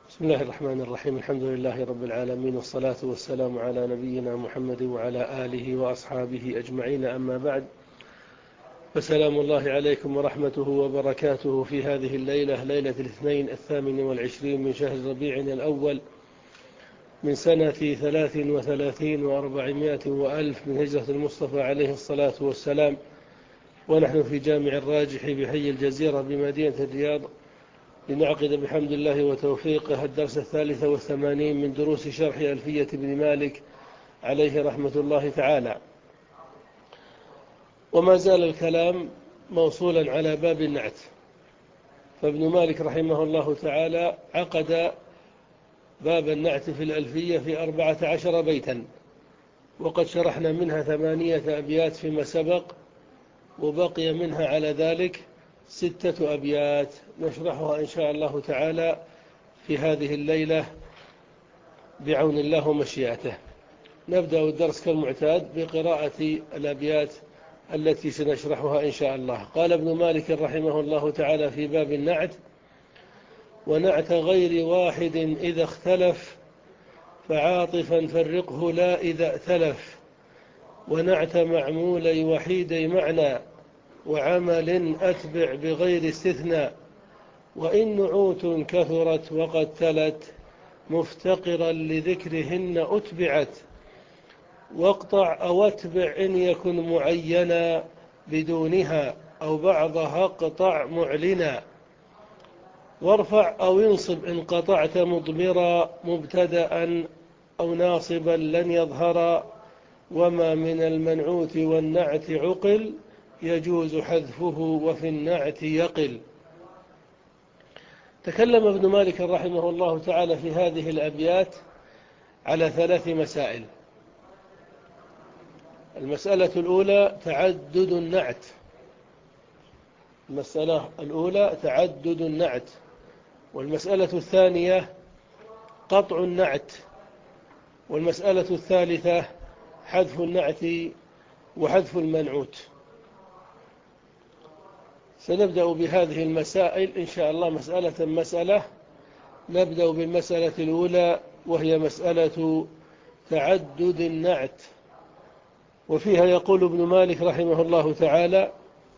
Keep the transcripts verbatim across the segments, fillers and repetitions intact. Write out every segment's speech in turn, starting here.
بسم الله الرحمن الرحيم. الحمد لله رب العالمين، والصلاة والسلام على نبينا محمد وعلى آله وأصحابه أجمعين، أما بعد، فسلام الله عليكم ورحمته وبركاته في هذه الليلة، ليلة الاثنين الثامن والعشرين من شهر ربيع الأول من سنة ثلاث وثلاثين وأربعمائة وألف من هجرة المصطفى عليه الصلاة والسلام، ونحن في جامع الراجح بحي الجزيرة بمدينة الرياض لنعقد بحمد الله وتوفيقه الدرس الثالث والثمانين من دروس شرح ألفية بن مالك عليه رحمة الله تعالى. وما زال الكلام موصولا على باب النعت، فابن مالك رحمه الله تعالى عقد باب النعت في الألفية في أربعة عشر بيتا، وقد شرحنا منها ثمانية أبيات فيما سبق، وبقي منها على ذلك ستة أبيات نشرحها إن شاء الله تعالى في هذه الليلة بعون الله ومشيئته. نبدأ الدرس كالمعتاد بقراءة الأبيات التي سنشرحها إن شاء الله. قال ابن مالك رحمه الله تعالى في باب النعت: ونعت غير واحد إذا اختلف فعاطفا فرقه لا إذا ائتلف، ونعت معمولي وحيدي معنى وعمل أتبع بغير استثناء، وإن نعوت كثرت وقد تلت مفتقرا لذكرهن أتبعت، واقطع أو اتبع إن يكن معينا بدونها أو بعضها اقطع معلنا، وارفع أو انصب إن قطعت مضمرا مبتدأ أو ناصبا لن يظهر، وما من المنعوت والنعت عقل يجوز حذفه وفي النعت يقل. تكلم ابن مالك رحمه الله تعالى في هذه الأبيات على ثلاث مسائل. المسألة الأولى تعدد النعت المسألة الأولى تعدد النعت والمسألة الثانية قطع النعت، والمسألة الثالثة حذف النعت وحذف المنعوت. سنبدأ بهذه المسائل إن شاء الله مسألة مسألة. نبدأ بالمسألة الأولى وهي مسألة تعدد النعت، وفيها يقول ابن مالك رحمه الله تعالى: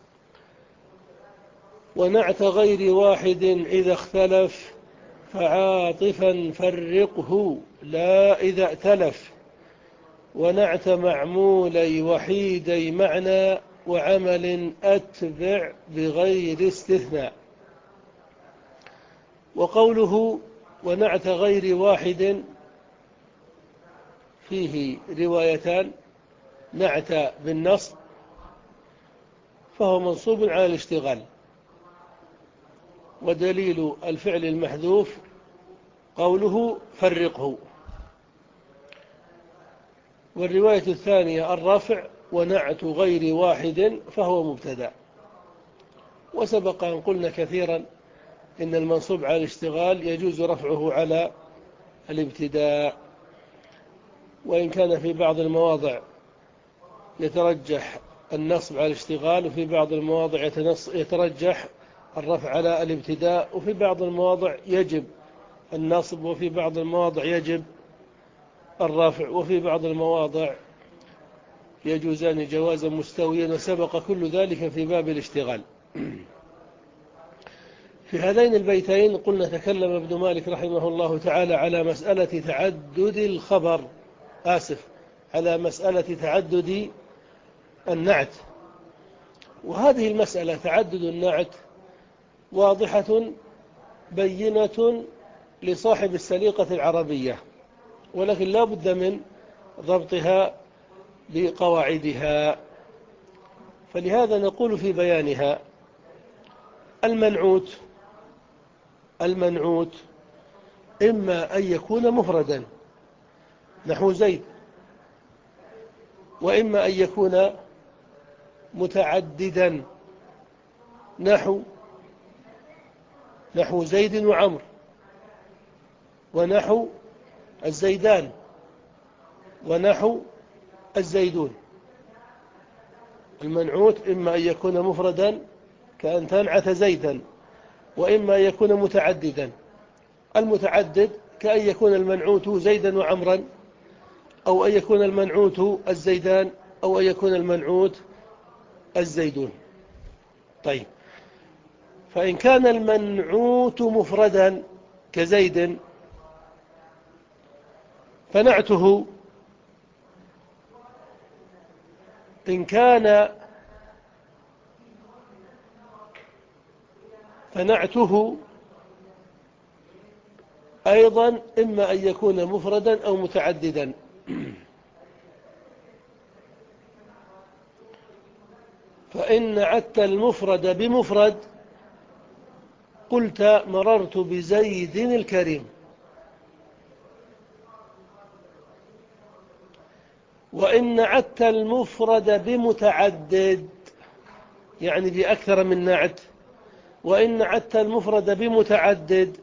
ونعت غير واحد إذا اختلف فعاطفا فرقه لا إذا ائتلف، ونعت معمولي وحيدي معنى وعمل أتبع بغير استثناء. وقوله ونعت غير واحد فيه روايتان: نعت بالنصب فهو منصوب على الاشتغال، ودليل الفعل المحذوف قوله فرقه. والرواية الثانية الرفع ونعت غير واحد فهو مبتدأ. وسبق أن قلنا كثيرا إن المنصوب على الاشتغال يجوز رفعه على الابتداء، وإن كان في بعض المواضع يترجح النصب على الاشتغال، وفي بعض المواضع يترجح الرفع على الابتداء، وفي بعض المواضع يجب النصب، وفي بعض المواضع يجب الرفع، وفي بعض المواضع يجوزان جوازا مستويا، وسبق كل ذلك في باب الاشتغال. في هذين البيتين قلنا تكلم ابن مالك رحمه الله تعالى على مسألة تعدد الخبر آسف على مسألة تعدد النعت. وهذه المسألة تعدد النعت واضحة بينة لصاحب السليقة العربية، ولكن لا بد من ضبطها بقواعدها. فلهذا نقول في بيانها: المنعوت المنعوت إما أن يكون مفردا نحو زيد، وإما أن يكون متعددا نحو نحو زيد وعمر، ونحو الزيدان، ونحو الزيدون. المنعوت إما أن يكون مفردا كأن تنعت زيدا، وإما أن يكون متعددا المتعدد كأن يكون المنعوت زيدا وعمرا، أو أن يكون المنعوت الزيدان، أو أن يكون المنعوت الزيدون. طيب، فإن كان المنعوت مفردا كزيد فنعته إن كان فنعته أيضا إما أن يكون مفردا أو متعددا. فإن نعت المفرد بمفرد قلت مررت بزيد الكريم، وإن نعت المفرد بمتعدد يعني بأكثر من نعت، وإن نعت المفرد بمتعدد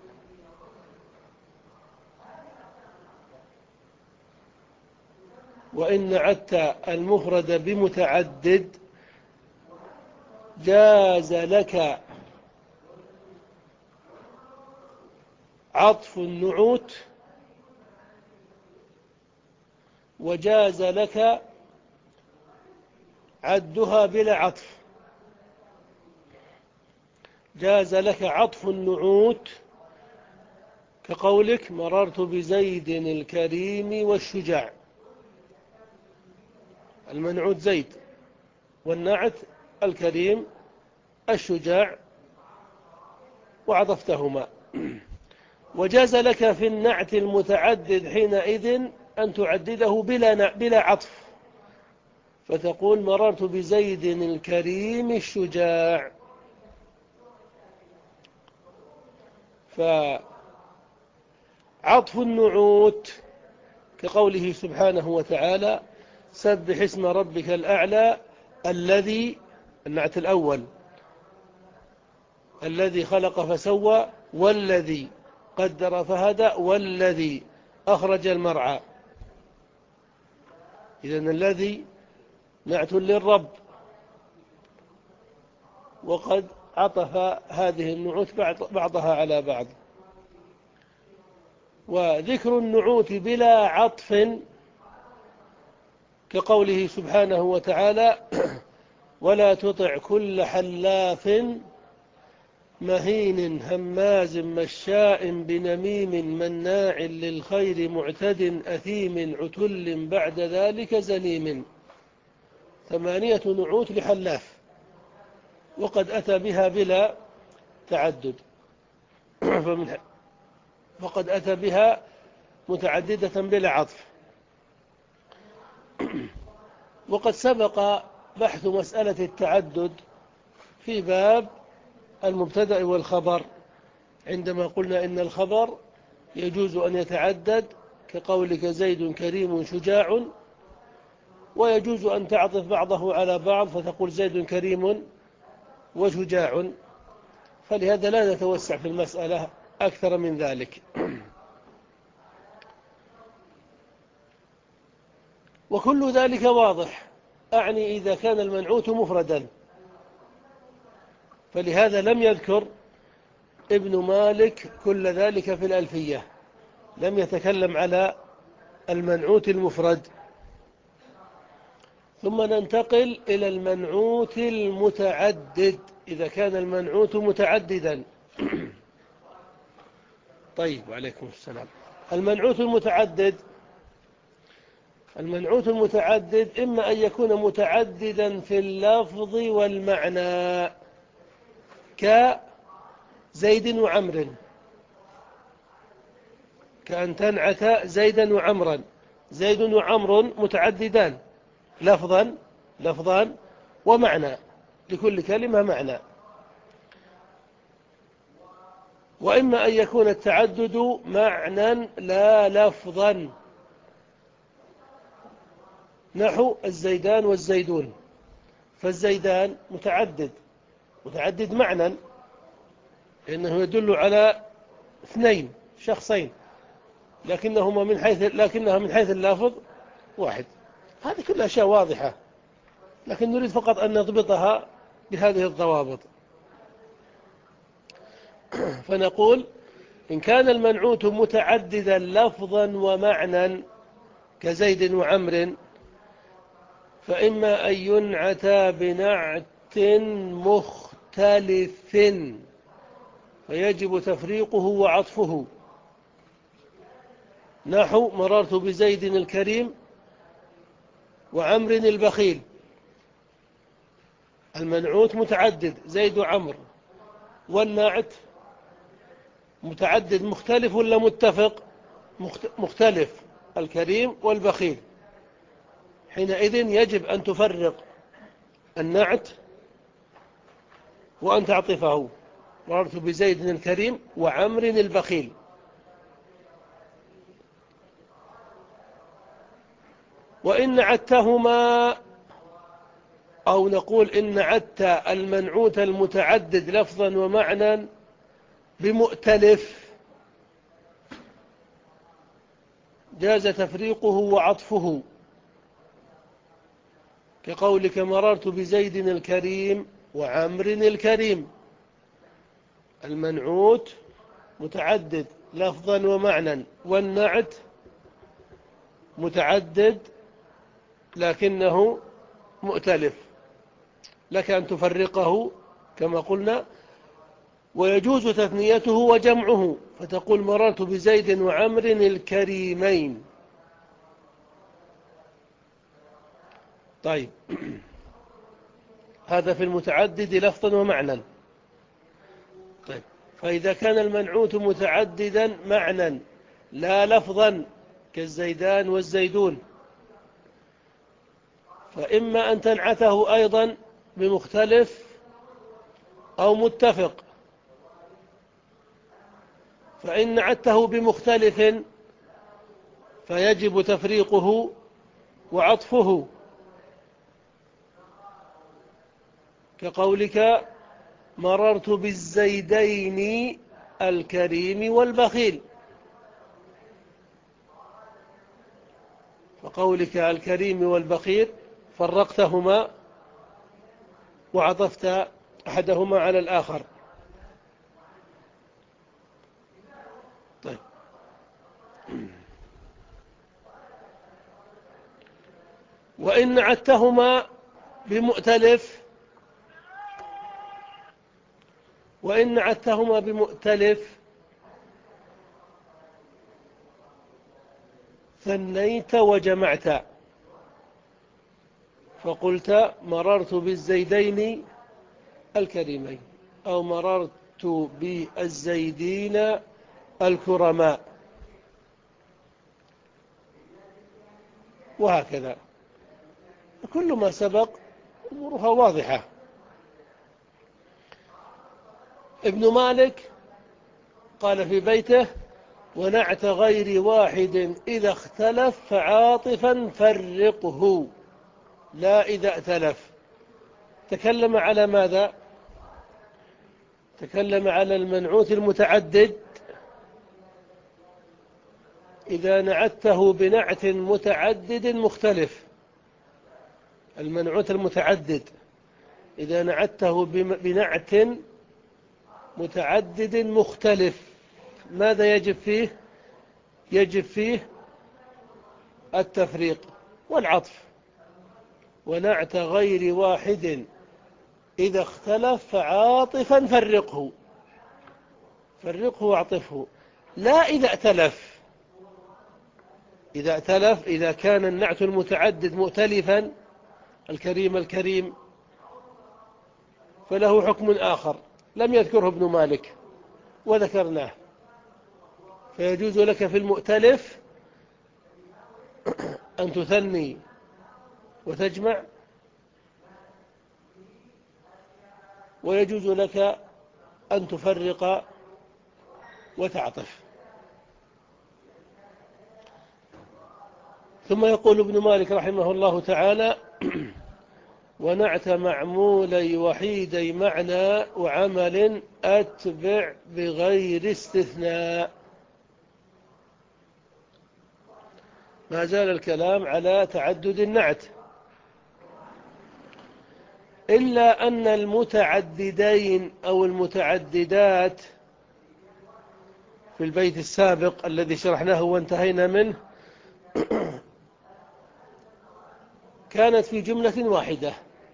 وإن نعت المفرد بمتعدد جاز لك عطف النعوت، وجاز لك عدها بلا عطف. جاز لك عطف النعوت كقولك مررت بزيد الكريم والشجاع، المنعوت زيد والنعت الكريم الشجاع وعطفتهما. وجاز لك في النعت المتعدد حينئذ أن تعدده بلا بلا عطف، فتقول مررت بزيد الكريم الشجاع. فعطف النعوت كقوله سبحانه وتعالى سبح اسم ربك الأعلى الذي، النعت الأول الذي خلق فسوى، والذي قدر فهدى، والذي أخرج المرعى. إذن الذي نعت للرب، وقد عطف هذه النعوت بعضها على بعض. وذكر النعوت بلا عطف كقوله سبحانه وتعالى ولا تطع كل حلاف مهين هماز مشاء بنميم مناع للخير معتد أثيم عتل بعد ذلك زنيم. ثمانية نعوت لحلاف، وقد أتى بها بلا تعدد، فقد أتى بها متعددة بلا عطف. وقد سبق بحث مسألة التعدد في باب المبتدأ والخبر، عندما قلنا إن الخبر يجوز أن يتعدد كقولك زيد كريم شجاع، ويجوز أن تعطف بعضه على بعض فتقول زيد كريم وشجاع، فلهذا لا نتوسع في المسألة أكثر من ذلك. وكل ذلك واضح، أعني إذا كان المنعوت مفردا، فلهذا لم يذكر ابن مالك كل ذلك في الألفية، لم يتكلم على المنعوت المفرد. ثم ننتقل إلى المنعوت المتعدد إذا كان المنعوت متعددا. طيب، وعليكم السلام. المنعوت المتعدد المنعوت المتعدد إما أن يكون متعددا في اللفظ والمعنى كزيد وعمر، كأن تنعت زيدا وعمرا. زيد وعمر متعددان لفظا لفظان ومعنى، لكل كلمة معنى. وإما أن يكون التعدد معنى لا لفظا، نحو الزيدان والزيدون. فالزيدان متعدد متعدد معنى، لأنه يدل على اثنين شخصين، لكنهما من حيث لكنها من حيث اللفظ واحد. هذه كلها أشياء واضحة، لكن نريد فقط أن نضبطها بهذه الضوابط. فنقول إن كان المنعوت متعددا لفظا ومعنى كزيد وعمر فإما أن ينعتا بنعت مختلف فيجب تفريقه وعطفه، نحو مررت بزيد الكريم وعمر البخيل. المنعوت متعدد زيد وعمر، والناعت متعدد مختلف ولا متفق؟ مختلف، الكريم والبخيل. حينئذ يجب أن تفرق النعت وأن تعطفه، مررت بزيد الكريم وعمر البخيل. وإن نعتهما، أو نقول إن نعت المنعوت المتعدد لفظا ومعنى بمؤتلف جاز تفريقه وعطفه، كقولك مررت بزيد الكريم وعمر الكريم. المنعوت متعدد لفظا ومعنى، والنعت متعدد لكنه مؤتلف، لك أن تفرقه كما قلنا. ويجوز تثنيته وجمعه، فتقول مررت بزيد وعمر الكريمين. طيب، هذا في المتعدد لفظا ومعنى. طيب، فإذا كان المنعوت متعددا معنى لا لفظا كالزيدان والزيدون، فإما أن تنعته أيضا بمختلف أو متفق. فإن نعته بمختلف فيجب تفريقه وعطفه، كقولك مررت بالزيدين الكريم والبخيل. فقولك الكريم والبخيل فرقتهما وعطفت أحدهما على الآخر. طيب، وإن نعتهما بمؤتلف وإن نعتهما بمؤتلف ثنيت وجمعت، فقلت مررت بالزيدين الكريمين، أو مررت بالزيدين الكرماء، وهكذا. كل ما سبق أمورها واضحة. ابن مالك قال في بيته: ونعت غير واحد إذا اختلف فعاطفا فرقه لا إذا ائتلف. تكلم على ماذا؟ تكلم على المنعوت المتعدد إذا نعته بنعت متعدد مختلف. المنعوت المتعدد إذا نعته بنعت متعدد مختلف ماذا يجب فيه؟ يجب فيه التفريق والعطف. ونعت غير واحد إذا اختلف فعاطفا فرقه، فرقه واعطفه، لا إذا ائتلف. إذا ائتلف، إذا كان النعت المتعدد مؤتلفا، الكريم الكريم، فله حكم آخر لم يذكره ابن مالك وذكرناه. فيجوز لك في المؤتلف أن تثني وتجمع، ويجوز لك أن تفرق وتعطف. ثم يقول ابن مالك رحمه الله تعالى: ونعت معمولي وحيدي معنى وعمل أتبع بغير استثناء. ما زال الكلام على تعدد النعت، إلا أن المتعددين أو المتعددات في البيت السابق الذي شرحناه وانتهينا منه كانت في جملة واحدة: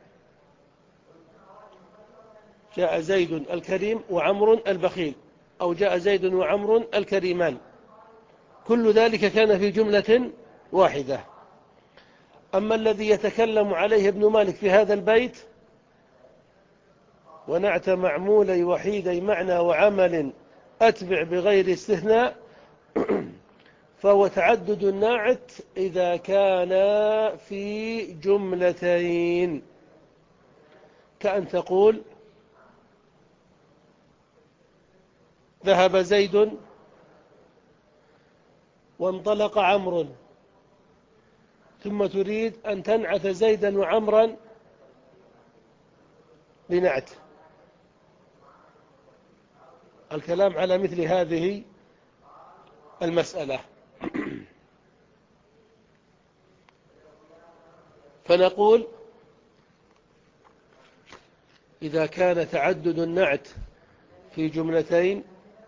جاء زيد الكريم وعمر البخيل، أو جاء زيد وعمر الكريمان، كل ذلك كان في جملة واحدة. أما الذي يتكلم عليه ابن مالك في هذا البيت: ونعت معمولي وحيدي معنى وعمل أتبع بغير استثناء، فهو تعدد النعت إذا كان في جملتين، كأن تقول: ذهب زيد وانطلق عمرو، ثم تريد أن تنعت زيدا وعمرا بنعت. الكلام على مثل هذه المسألة. فنقول: إذا كان تعدد النعت في جملتين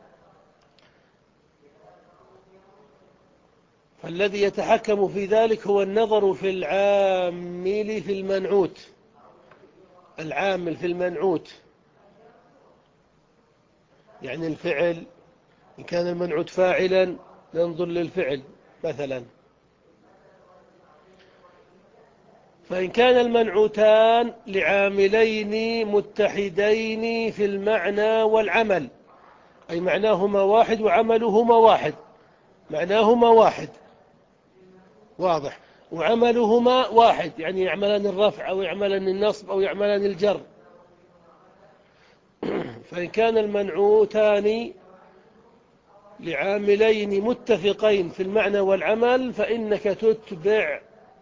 فالذي يتحكم في ذلك هو النظر في العامل في المنعوت. العامل في المنعوت يعني الفعل، إن كان المنعوت فاعلا ننظر للفعل مثلا، فإن كان المنعوتان لعاملين متحدين في المعنى والعمل، أي معناهما واحد وعملهما واحد، معناهما واحد واضح، وعملهما واحد، يعني يعملان الرفع أو يعملان النصب أو يعملان الجر. فإن كان المنعوتان لعاملين متفقين في المعنى والعمل فإنك تتبع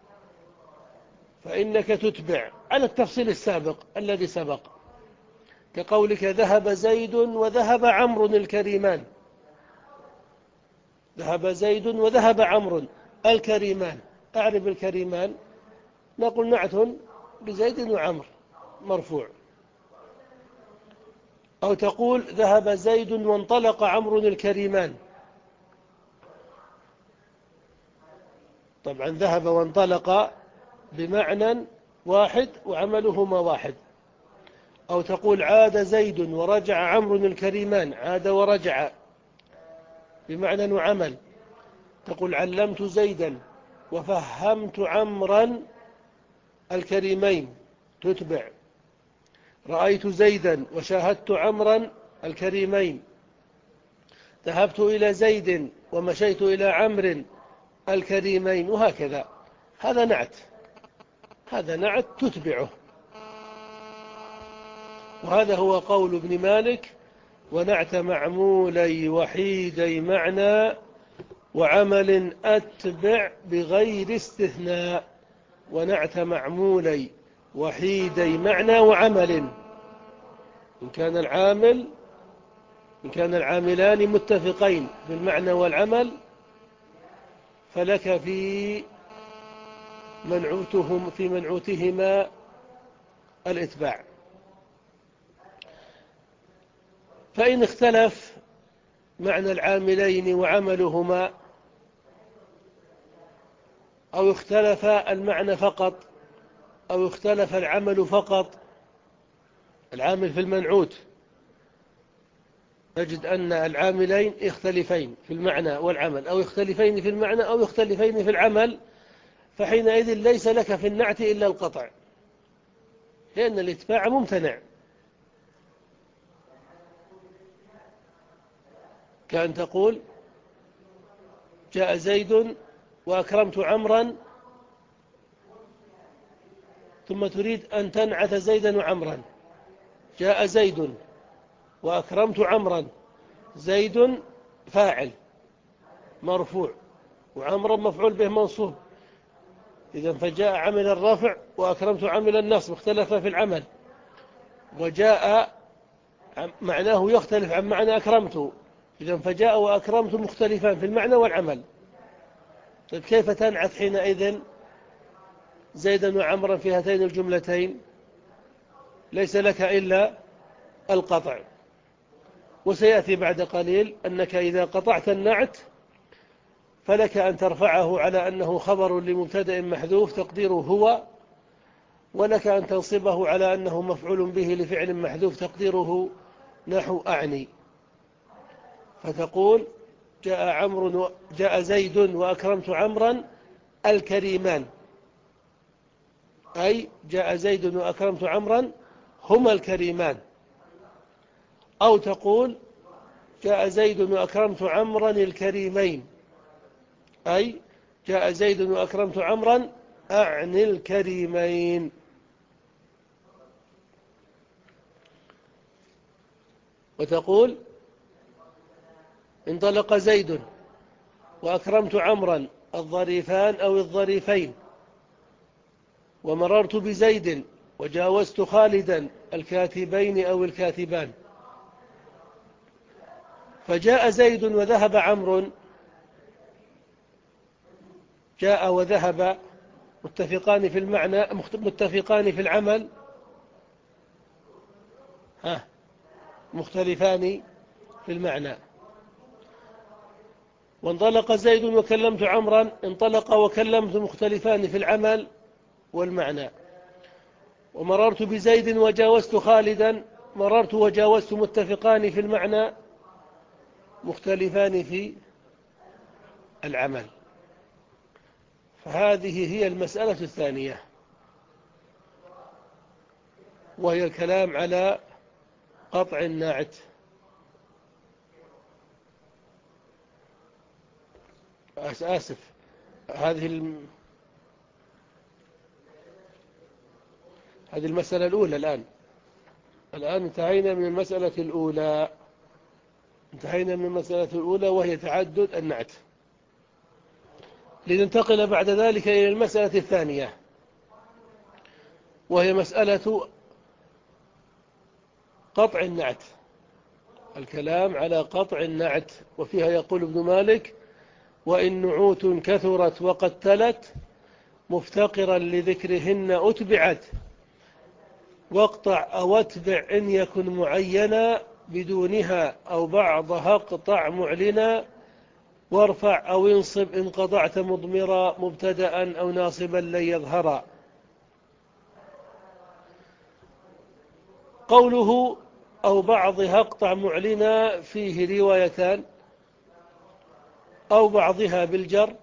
فإنك تتبع على التفصيل السابق الذي سبق، كقولك: ذهب زيد وذهب عمرو الكريمان. ذهب زيد وذهب عمرو الكريمان. أعرف الكريمان، نقول نعت بزيد وعمر مرفوع. أو تقول: ذهب زيد وانطلق عمرو الكريمان. طبعا ذهب وانطلق بمعنى واحد وعملهما واحد. أو تقول: عاد زيد ورجع عمرو الكريمان. عاد ورجع بمعنى وعمل. تقول: علمت زيدا وفهمت عمرا الكريمين، تتبع. رأيت زيدا وشاهدت عمرا الكريمين. ذهبت إلى زيد ومشيت إلى عمرو الكريمين، وهكذا. هذا نعت، هذا نعت تتبعه. وهذا هو قول ابن مالك: ونعت معمولي وحيدي معنى وعمل أتبع بغير استثناء. ونعت معمولي وحيدي معنى وعمل، إن كان العامل إن كان العاملان متفقين في المعنى والعمل فلك في منعوتهم في منعوتهما الإتباع. فإن اختلف معنى العاملين وعملهما، أو اختلف المعنى فقط، أو اختلف العمل فقط، العامل في المنعوت نجد أن العاملين يختلفين في المعنى والعمل، أو يختلفين في المعنى أو يختلفين في العمل، فحينئذ ليس لك في النعت إلا القطع، لأن الاتباع ممتنع. كأن تقول: جاء زيد وأكرمت عمرا، ثم تريد أن تنعت زيدا وعمرا. جاء زيد وأكرمت عمرا، زيد فاعل مرفوع وعمرا مفعول به منصوب، إذا فجاء عمل الرفع وأكرمت عمل النصب، اختلف في العمل. وجاء معناه يختلف عن معنى أكرمته، إذا فجاء وأكرمت مختلفان في المعنى والعمل. طيب كيف تنعت حينئذ زيدا وعمرا في هاتين الجملتين؟ ليس لك إلا القطع. وسيأتي بعد قليل أنك إذا قطعت النعت فلك أن ترفعه على أنه خبر لمبتدأ محذوف تقديره هو، ولك أن تنصبه على أنه مفعول به لفعل محذوف تقديره نحو أعني. فتقول جاء عمرو جاء زيد وأكرمت عمرا الكريمان، أي جاء زيد وأكرمت عمرا هما الكريمان. أو تقول جاء زيد وأكرمت عمرا الكريمين، أي جاء زيد وأكرمت عمرا أعني الكريمين. وتقول انطلق زيد وأكرمت عمرا الظريفان أو الظريفين، ومررت بزيد وجاوزت خالدا الكاتبين أو الكاتبان. فجاء زيد وذهب عمرو، جاء وذهب متفقان في المعنى متفقان في العمل، ها مختلفان في المعنى. وانطلق زيد وكلمت عمرا، انطلق وكلمت مختلفان في العمل والمعنى. ومررت بزيد وجاوزت خالدا، مررت وجاوزت متفقان في المعنى مختلفان في العمل. فهذه هي المسألة الثانية، وهي الكلام على قطع النعت. آسف هذه الم... هذه المسألة الأولى. الآن الآن انتهينا من المسألة الأولى انتهينا من المسألة الأولى وهي تعدد النعت. لننتقل بعد ذلك إلى المسألة الثانية، وهي مسألة قطع النعت، الكلام على قطع النعت. وفيها يقول ابن مالك: وإن نعوت كثرت وقد تلت مفتقرا لذكرهن أتبعت، واقطع أو اتبع إن يكن معينا بدونها أو بعضها اقطع معلنا، وارفع أو انصب إن قطعت مضمرا مبتدأ أو ناصبا لن يظهرا. قوله أو بعضها اقطع معلنا فيه روايتان: أو بعضها بالجر،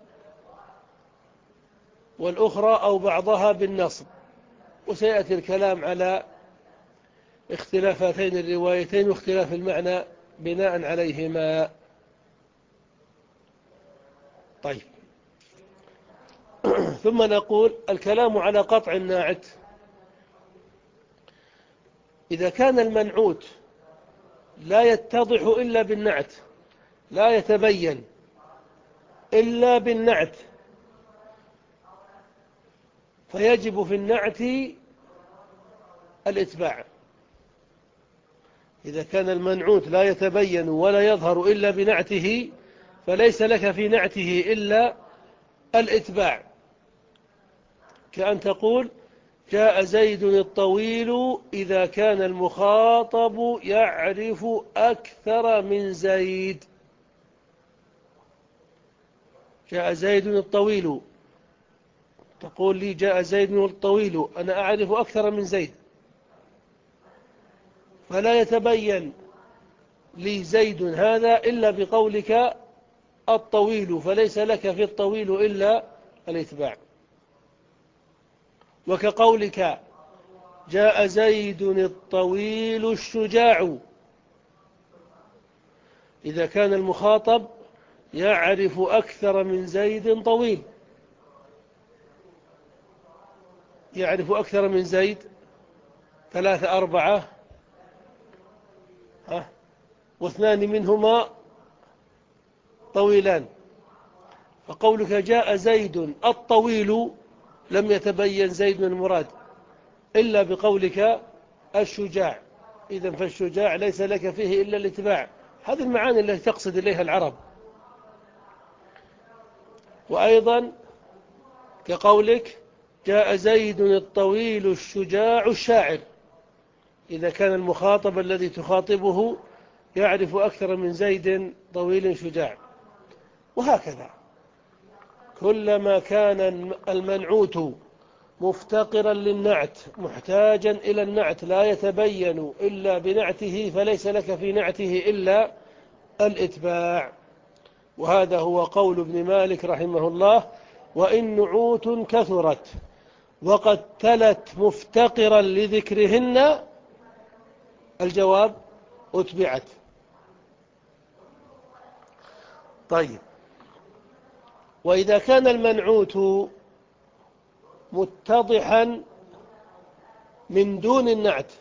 والأخرى أو بعضها بالنصب. وسيأتي الكلام على اختلافاتين الروايتين واختلاف المعنى بناء عليهما. طيب ثم نقول الكلام على قطع الناعت. إذا كان المنعوت لا يتضح إلا بالنعت، لا يتبين إلا بالنعت، فيجب في النعت الإتباع. إذا كان المنعوت لا يتبين ولا يظهر إلا بنعته فليس لك في نعته إلا الإتباع. كأن تقول جاء زيد الطويل إذا كان المخاطب يعرف أكثر من زيد. جاء زيد الطويل، تقول لي جاء زيد الطويل، أنا أعرف أكثر من زيد، فلا يتبين لي زيد هذا إلا بقولك الطويل، فليس لك في الطويل إلا الإتباع. وكقولك جاء زيد الطويل الشجاع، إذا كان المخاطب يعرف أكثر من زيد طويل، يعرف أكثر من زيد ثلاثة أربعة ها واثنان منهما طويلان. فقولك جاء زيد الطويل لم يتبين زيد من المراد إلا بقولك الشجاع، إذن فالشجاع ليس لك فيه إلا الاتباع. هذه المعاني التي تقصد إليها العرب. وأيضا كقولك جاء زيد الطويل الشجاع الشاعر، إذا كان المخاطب الذي تخاطبه يعرف أكثر من زيد طويل شجاع، وهكذا. كلما كان المنعوت مفتقرا للنعت محتاجا إلى النعت لا يتبين إلا بنعته فليس لك في نعته إلا الإتباع. وهذا هو قول ابن مالك رحمه الله: وإن نعوت كثرت وقد تلت مفتقرا لذكرهن، الجواب: أتبعت. طيب، وإذا كان المنعوت متضحا من دون النعت،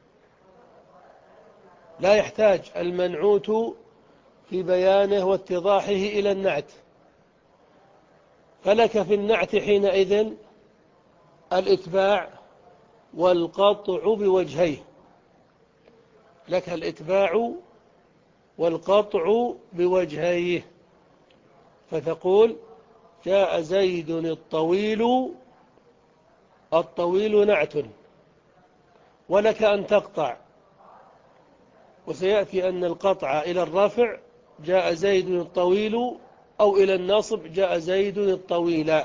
لا يحتاج المنعوت في بيانه واتضاحه إلى النعت، فلك في النعت حينئذ الإتباع والقطع بوجهيه. لك الإتباع والقطع بوجهيه، فتقول: جاء زيد الطويل. الطويل نعت، ولك أن تقطع، وسيأتي أن القطع إلى الرفع جاء زيد الطويل، أو إلى النصب جاء زيد الطويل.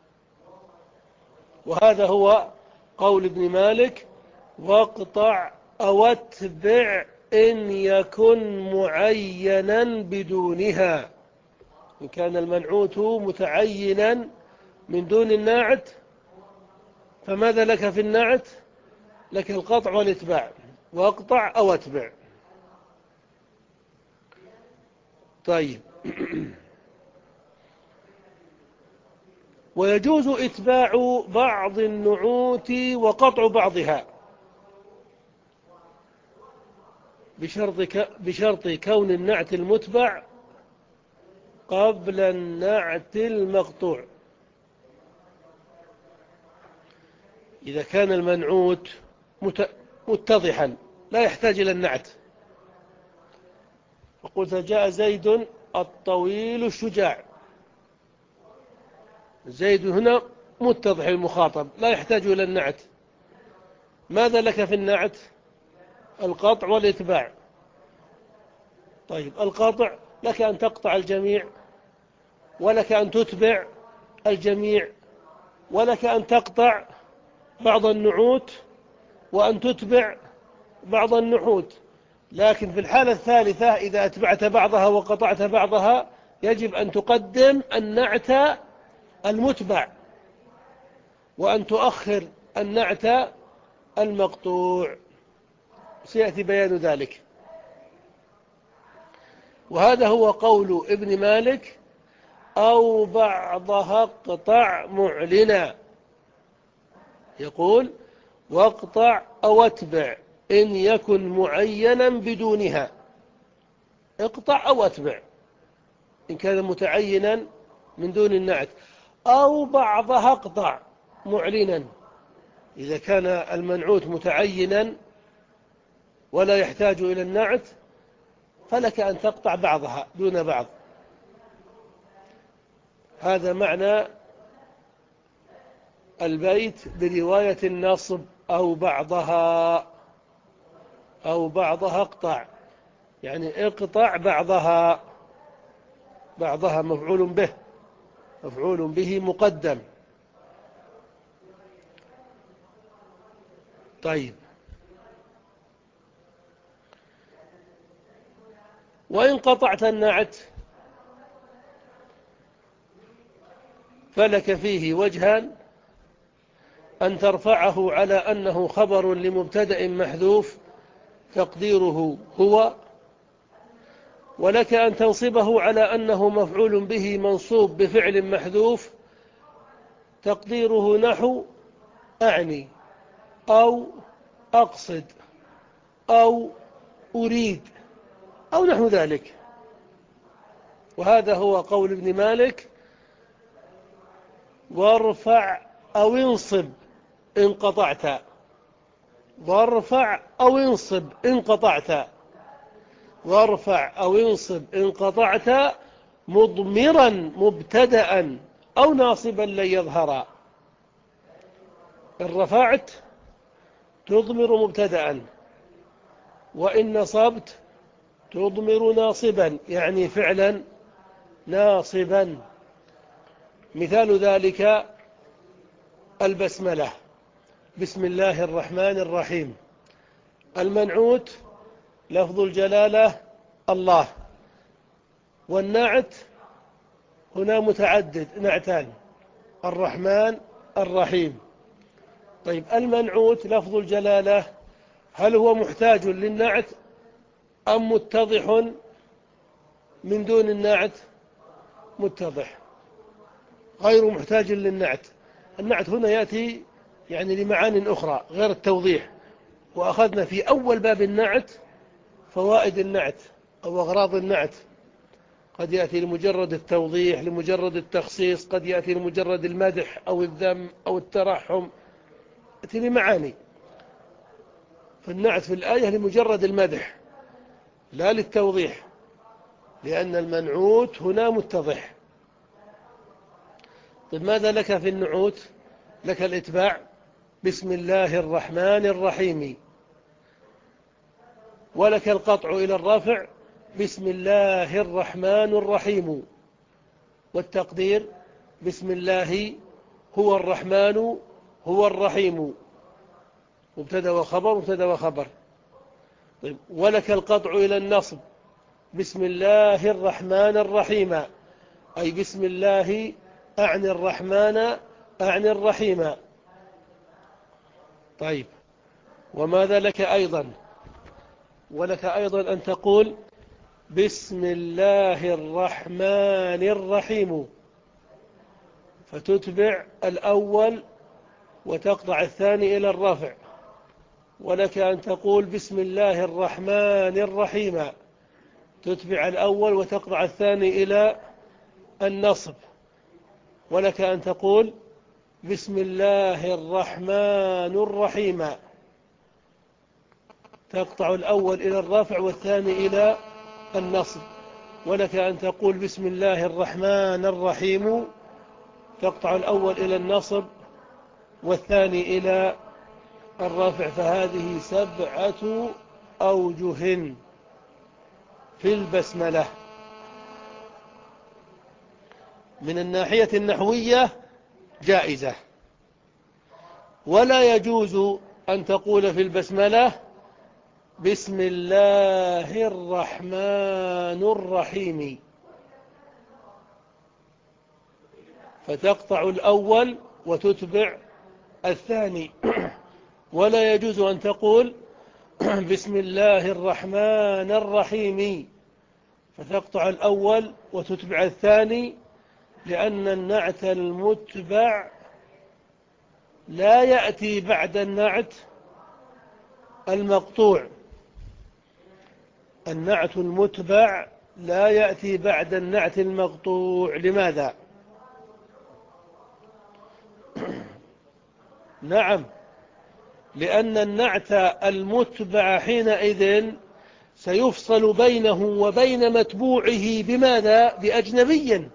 وهذا هو قول ابن مالك: واقطع أو اتبع إن يكن معينا بدونها. إن كان المنعوت متعينا من دون الناعت، فماذا لك في النعت؟ لك القطع والاتباع، واقطع أو اتبع. طيب. ويجوز إتباع بعض النعوت وقطع بعضها بشرط, بشرط كون النعت المتبع قبل النعت المقطوع. إذا كان المنعوت متضحا لا يحتاج إلى النعت، فقلت: جاء زيد الطويل الشجاع. زيد هنا متضح المخاطب، لا يحتاج إلى النعت. ماذا لك في النعت؟ القطع والإتباع. طيب، القطع لك أن تقطع الجميع، ولك أن تتبع الجميع، ولك أن تقطع بعض النعوت وأن تتبع بعض النعوت. لكن في الحالة الثالثة إذا أتبعت بعضها وقطعت بعضها يجب أن تقدم النعت المتبع وأن تؤخر النعت المقطوع، سيأتي بيان ذلك. وهذا هو قول ابن مالك: أو بعضها اقطع معلنا. يقول: واقطع أو اتبع إن يكن معينا بدونها. اقطع أو اتبع إن كان متعينا من دون النعت، أو بعضها اقطع معلنا إذا كان المنعوت متعينا ولا يحتاج إلى النعت، فلك أن تقطع بعضها دون بعض. هذا معنى البيت برواية النصب: أو بعضها، أو بعضها اقطع، يعني اقطع بعضها. بعضها مفعول به، مفعول به مقدم. طيب، وإن قطعت النعت فلك فيه وجهان: أن ترفعه على أنه خبر لمبتدأ محذوف تقديره هو، ولك أن تنصبه على أنه مفعول به منصوب بفعل محذوف تقديره نحو أعني، أو أقصد، أو أريد، أو نحو ذلك. وهذا هو قول ابن مالك: وارفع أو انصب إن قطعت. وارفع أو انصب إن قطعت. وارفع أو انصب إن قطعت مضمرا مبتدأ أو ناصبا لن يظهر. إن رفعت تضمر مبتدأ، وإن نصبت تضمر ناصبا يعني فعلا ناصبا. مثال ذلك البسملة، بسم الله الرحمن الرحيم. المنعوت لفظ الجلالة الله، والنعت هنا متعدد نعتان، الرحمن الرحيم. طيب المنعوت لفظ الجلالة هل هو محتاج للنعت أم متضح من دون النعت؟ متضح غير محتاج للنعت. النعت هنا يأتي يعني لمعان أخرى غير التوضيح، وأخذنا في أول باب النعت فوائد النعت أو أغراض النعت. قد يأتي لمجرد التوضيح، لمجرد التخصيص، قد يأتي لمجرد المدح أو الذم أو الترحم، يأتي لمعاني. فالنعت في الآية لمجرد المدح لا للتوضيح، لأن المنعوت هنا متضح. طيب ماذا لك في النعوت؟ لك الإتباع، بسم الله الرحمن الرحيم، ولك القطع إلى الرافع، بسم الله الرحمن الرحيم، والتقدير بسم الله هو الرحمن هو الرحيم، مبتدا وخبر مبتدا وخبر. طيب ولك القطع إلى النصب، بسم الله الرحمن الرحيم، أي بسم الله أعني الرحمن أعني الرحيم. طيب وماذا لك أيضا؟ ولك أيضا أن تقول بسم الله الرحمن الرحيم، فتتبع الأول وتقطع الثاني إلى الرفع. ولك أن تقول بسم الله الرحمن الرحيم، تتبع الأول وتقطع الثاني إلى النصب. ولك أن تقول بسم الله الرحمن الرحيم، تقطع الأول إلى الرفع والثاني إلى النصب. ولك أن تقول بسم الله الرحمن الرحيم، تقطع الأول إلى النصب والثاني إلى الرفع. فهذه سبعة أوجه في البسملة. من الناحية النحوية جائزة، ولا يجوز أن تقول في البسملة بسم الله الرحمن الرحيم، فتقطع الأول وتتبع الثاني. ولا يجوز أن تقول بسم الله الرحمن الرحيم، فتقطع الأول وتتبع الثاني، لأن النعت المتبع لا يأتي بعد النعت المقطوع. النعت المتبع لا يأتي بعد النعت المقطوع. لماذا؟ نعم، لأن النعت المتبع حينئذ سيفصل بينه وبين متبوعه بماذا؟ بأجنبي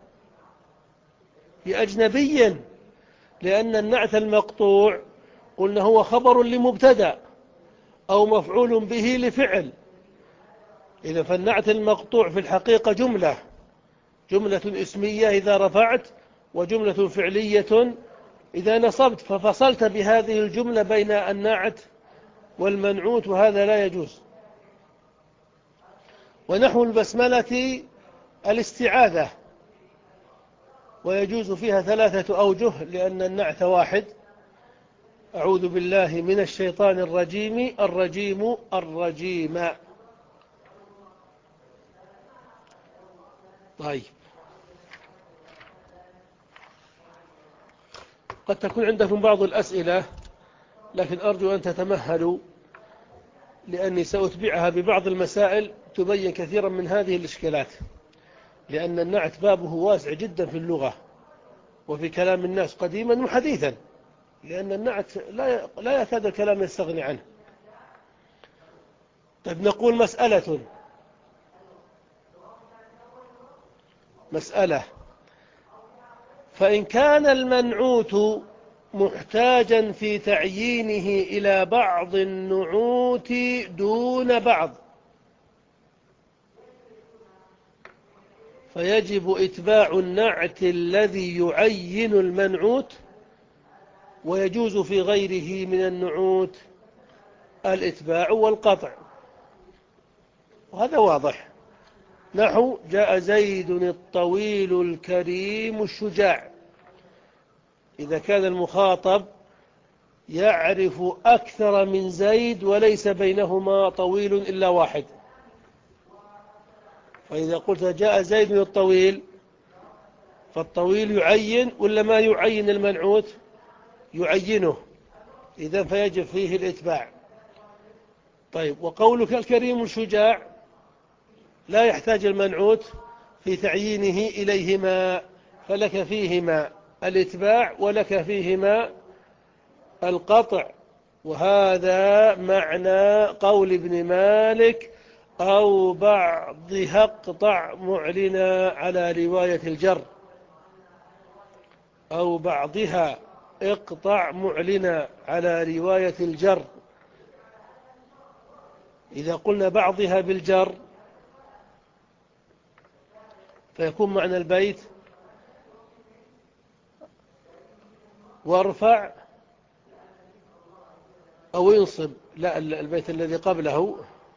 بأجنبي لأن النعت المقطوع قلنا هو خبر لمبتدأ أو مفعول به لفعل. إذا فالنعت المقطوع في الحقيقة جملة جملة اسمية إذا رفعت، وجملة فعلية إذا نصبت، ففصلت بهذه الجملة بين النعت والمنعوت، وهذا لا يجوز. ونحو البسملة الاستعاذة، ويجوز فيها ثلاثة أوجه لأن النعت واحد، أعوذ بالله من الشيطان الرجيم الرجيم الرجيم. طيب قد تكون عندكم بعض الأسئلة، لكن أرجو أن تتمهلوا لأني سأتبعها ببعض المسائل تبين كثيرا من هذه الإشكالات، لأن النعت بابه واسع جدا في اللغة وفي كلام الناس قديما وحديثا، لأن النعت لا لا يكاد الكلام يستغني عنه. طيب نقول مسألة مسألة فإن كان المنعوت محتاجا في تعيينه إلى بعض النعوت دون بعض، فيجب إتباع النعت الذي يعين المنعوت، ويجوز في غيره من النعوت الإتباع والقطع. وهذا واضح. نحو جاء زيد الطويل الكريم الشجاع. إذا كان المخاطب يعرف أكثر من زيد وليس بينهما طويل إلا واحد، فإذا قلت جاء زيد الطويل، فالطويل يعين ولا ما يعين المنعوت؟ يعينه، إذن فيجب فيه الإتباع. طيب، وقولك الكريم الشجاع لا يحتاج المنعوت في تعيينه إليهما، فلك فيهما الإتباع ولك فيهما القطع. وهذا معنى قول ابن مالك أو بعضها اقطع معلنا على رواية الجر، أو بعضها اقطع معلنا على رواية الجر. إذا قلنا بعضها بالجر فيكون معنى البيت وارفع أو ينصب. لا، البيت الذي قبله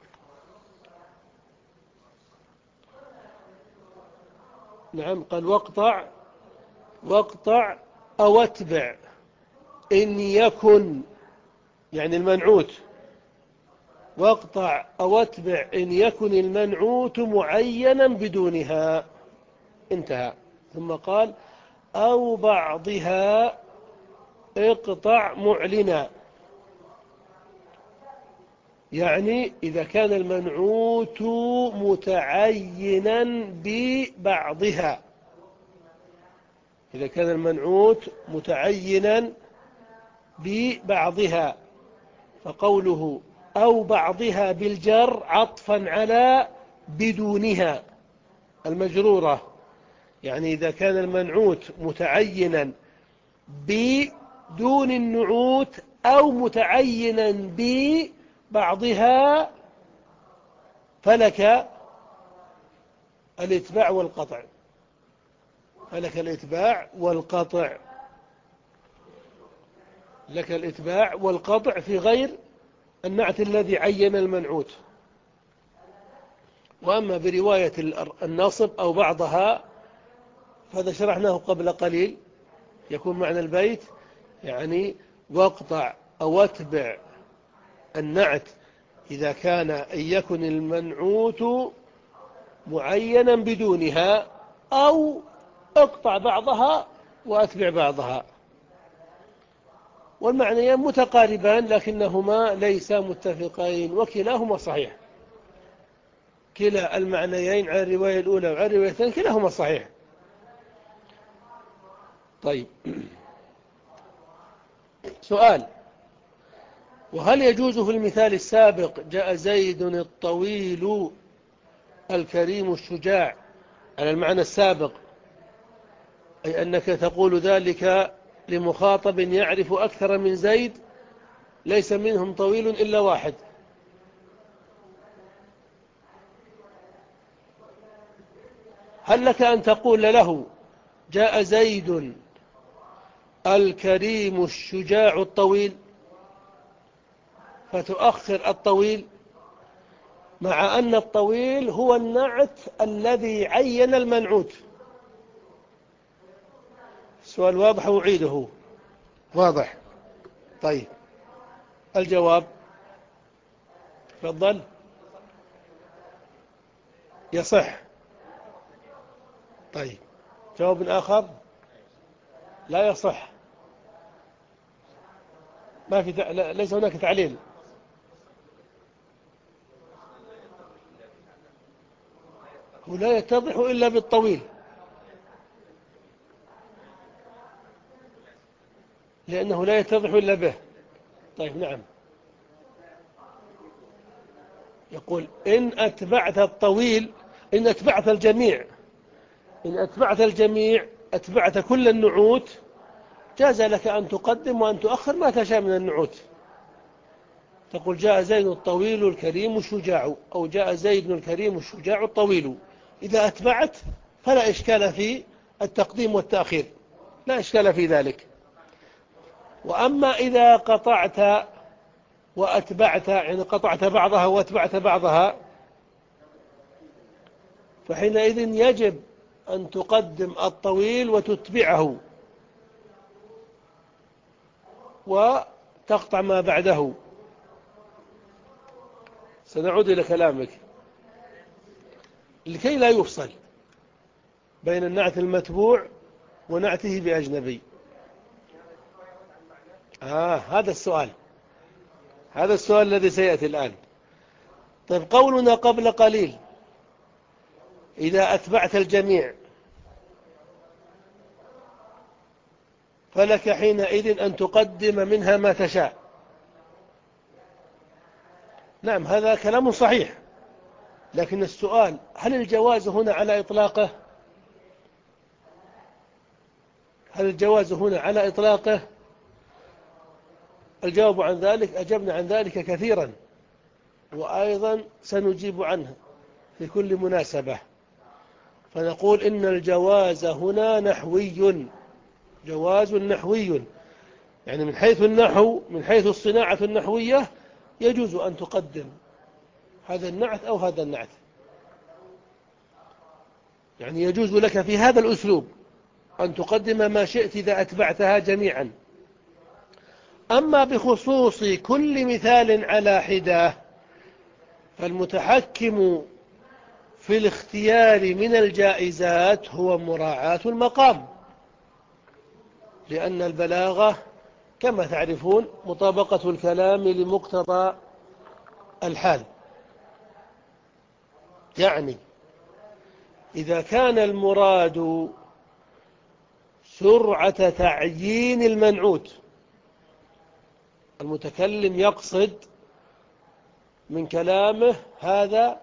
نعم قال واقطع واقطع أو اتبع إن يكن، يعني المنعوت، واقطع أو اتبع إن يكن المنعوت معينا بدونها. انتهى. ثم قال أو بعضها اقطع معلنا، يعني إذا كان المنعوت متعينا ببعضها، إذا كان المنعوت متعينا ببعضها، فقوله أو بعضها بالجر عطفا على بدونها المجرورة، يعني إذا كان المنعوت متعينا بدون النعوت أو متعينا ببعضها فلك الإتباع والقطع، فلك الإتباع والقطع، لك الإتباع والقطع في غير النعت الذي عين المنعوت. وأما برواية النصب أو بعضها فهذا شرحناه قبل قليل، يكون معنى البيت يعني واقطع أو اتبع النعت إذا كان أن يكن المنعوت معينا بدونها، أو اقطع بعضها واتبع بعضها. والمعنيان متقاربان لكنهما ليسا متفقين، وكلاهما صحيح. كلا المعنيين على الرواية الأولى وعلى الرواية الثانية كلاهما صحيح. طيب، سؤال: وهل يجوز في المثال السابق جاء زيد الطويل الكريم الشجاع على المعنى السابق، أي أنك تقول ذلك لمخاطب يعرف أكثر من زيد ليس منهم طويل إلا واحد، هل لك أن تقول له جاء زيد الكريم الشجاع الطويل فتؤخر الطويل، مع أن الطويل هو النعت الذي عين المنعوت؟ السؤال واضح وأعيده. واضح. طيب، الجواب تفضل. يصح. طيب، جواب آخر لا يصح، ما في ت... ليس هناك تعليل. هو لا يتضح إلا بالطويل، لأنه لا يتضح إلا به. طيب، نعم. يقول إن أتبعت الطويل، إن أتبعت الجميع، إن أتبعت الجميع أتبعت كل النعوت، جاز لك أن تقدم وأن تؤخر ما تشاء من النعوت. تقول جاء زيد الطويل الكريم الشجاع، أو جاء زيد الكريم الشجاع الطويل. إذا أتبعت فلا إشكال في التقديم والتأخير، لا إشكال في ذلك. وأما إذا قطعت وأتبعت، يعني قطعت بعضها وأتبعت بعضها، فحينئذ يجب أن تقدم الطويل وتتبعه وتقطع ما بعده. سنعود إلى كلامك. لكي لا يفصل بين النعت المتبوع ونعته بأجنبي. آه هذا السؤال، هذا السؤال الذي سيأتي الآن. طيب، قولنا قبل قليل إذا أتبعت الجميع فلك حينئذ أن تقدم منها ما تشاء. نعم، هذا كلام صحيح، لكن السؤال هل الجواز هنا على إطلاقه؟ هل الجواز هنا على إطلاقه؟ الجواب عن ذلك أجبنا عن ذلك كثيرا، وأيضا سنجيب عنه في كل مناسبة. فنقول إن الجواز هنا نحوي، جواز نحوي، يعني من حيث النحو، من حيث الصناعة النحوية يجوز أن تقدم هذا النعت أو هذا النعت، يعني يجوز لك في هذا الأسلوب أن تقدم ما شئت إذا أتبعتها جميعا. أما بخصوص كل مثال على حدة، فالمتحكم في الاختيار من الجائزات هو مراعاة المقام، لأن البلاغة كما تعرفون مطابقة الكلام لمقتضى الحال. يعني إذا كان المراد سرعة تعيين المنعوت، المتكلم يقصد من كلامه هذا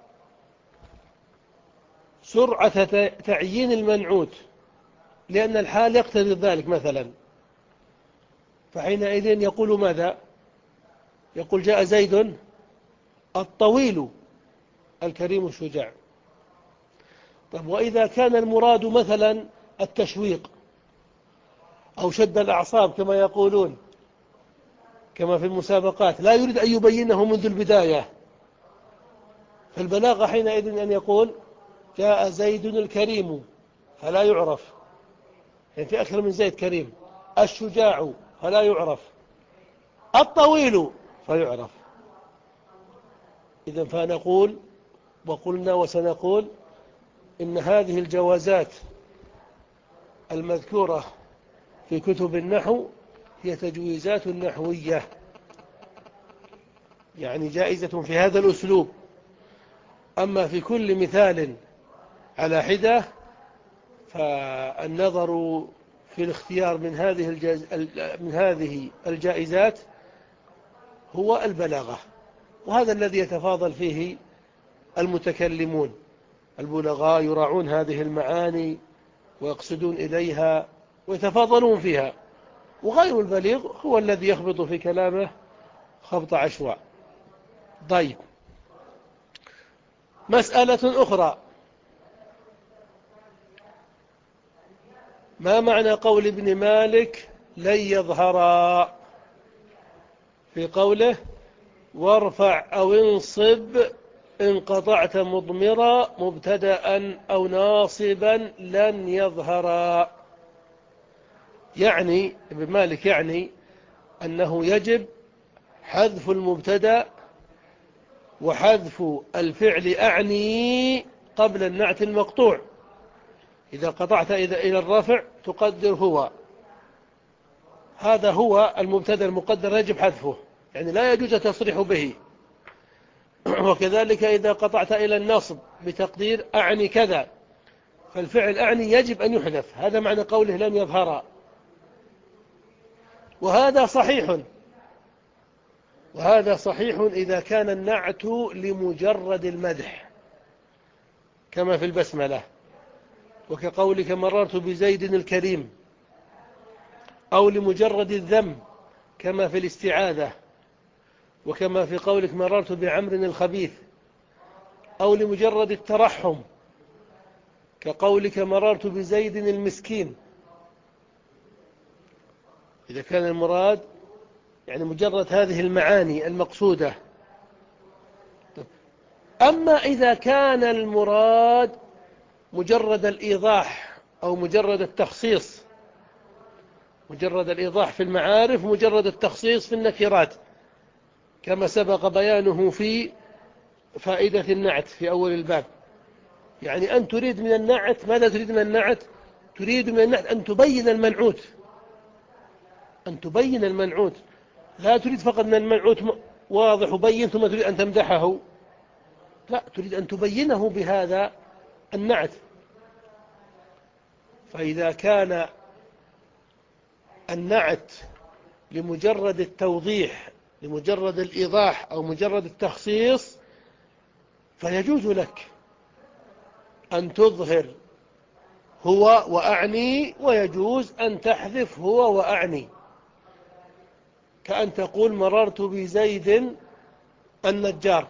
سرعة تعيين المنعوت لأن الحال يقتضي ذلك مثلا، فحينئذ يقول ماذا؟ يقول جاء زيد الطويل الكريم الشجاع. طب وإذا كان المراد مثلا التشويق أو شد الأعصاب كما يقولون، كما في المسابقات، لا يريد أن يبينه منذ البداية، فالبلاغة حينئذ أن يقول جاء زيد الكريم فلا يعرف، يعني في أكثر من زيد كريم. الشجاع فلا يعرف، الطويل فيعرف. إذن فنقول وقلنا وسنقول إن هذه الجوازات المذكورة في كتب النحو هي تجويزات نحوية، يعني جائزة في هذا الأسلوب. أما في كل مثال على حدة فالنظر في الاختيار من هذه الجائز من هذه الجائزات هو البلاغة، وهذا الذي يتفاضل فيه المتكلمون. البلغاء يراعون هذه المعاني ويقصدون إليها ويتفاضلون فيها، وغير البليغ هو الذي يخبط في كلامه خبط عشواء. طيب، مسألة أخرى، ما معنى قول ابن مالك لن يظهرا في قوله وارفع أو انصب إن قطعت مضمرا مبتدأ أو ناصبا لن يظهرا؟ يعني ابن مالك يعني أنه يجب حذف المبتدأ وحذف الفعل أعني قبل النعت المقطوع. إذا قطعت إلى الرفع تقدر هو، هذا هو المبتدأ المقدر يجب حذفه، يعني لا يجوز التصريح به. وكذلك إذا قطعت إلى النصب بتقدير أعني كذا، فالفعل أعني يجب أن يحذف. هذا معنى قوله لن يظهر، وهذا صحيح، وهذا صحيح إذا كان النعت لمجرد المدح كما في البسملة، وكقولك مررت بزيد الكريم، أو لمجرد الذم كما في الاستعاذة، وكما في قولك مررت بعمر الخبيث، أو لمجرد الترحم كقولك مررت بزيد المسكين، إذا كان المراد يعني مجرد هذه المعاني المقصودة. أما إذا كان المراد مجرد الإيضاح أو مجرد التخصيص، مجرد الإيضاح في المعارف، مجرد التخصيص في النكرات، كما سبق بيانه في فائدة النعت في أول الباب. يعني أن تريد من النعت، ماذا تريد من النعت؟ تريد من النعت أن تبين المنعوت، أن تبين المنعوت، لا تريد فقط أن المنعوت واضح وبين ثم تريد أن تمدحه، لا، تريد أن تبينه بهذا النعت. فإذا كان النعت لمجرد التوضيح، لمجرد الإيضاح أو مجرد التخصيص، فيجوز لك أن تظهر هو وأعني، ويجوز أن تحذف هو وأعني، كأن تقول مررت بزيد النجار.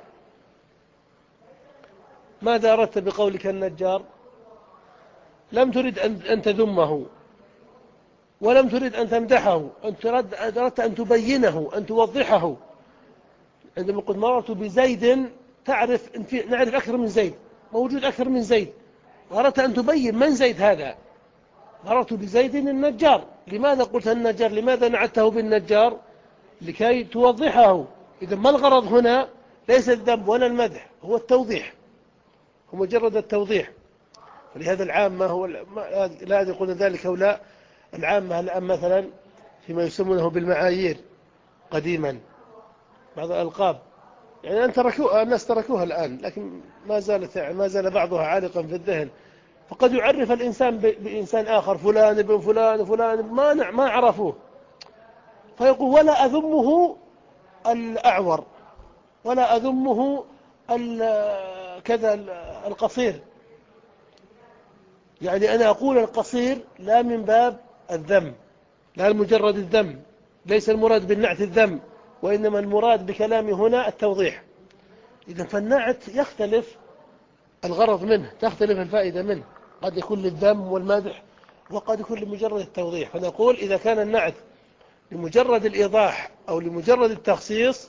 ماذا أردت بقولك النجار؟ لم ترد أن تذمه ولم ترد أن تمدحه، أنت أردت أن تبينه، أن توضحه. عندما قلت مررت بزيد، تعرف نعرف أكثر من زيد، موجود أكثر من زيد، وأردت أن تبين من زيد هذا. مررت بزيد النجار. لماذا قلت النجار؟ لماذا نعته بالنجار؟ لكي توضحه. إذا ما الغرض هنا؟ ليس الذم ولا المدح، هو التوضيح، هو مجرد التوضيح. ولهذا العامة هو لا يقول ذلك أو لا، العامة الآن مثلا فيما يسمونه بالمعايير قديما، بعض الألقاب يعني أن تركوها، الناس تركوها الآن، لكن ما زالت ما زال بعضها عالقا في الذهن. فقد يعرف الإنسان بإنسان آخر، فلان ابن فلان فلان، ما ما عرفوه، فيقول ولا أذمه الأعور، ولا أذمه كذا القصير. يعني أنا أقول القصير لا من باب الذم، لا المجرد الذم، ليس المراد بالنعت الذم، وإنما المراد بكلامي هنا التوضيح. إذن فالنعت يختلف الغرض منه، تختلف الفائدة منه، قد يكون للذم والمدح، وقد يكون لمجرد التوضيح. فنقول إذا كان النعت لمجرد الإيضاح أو لمجرد التخصيص،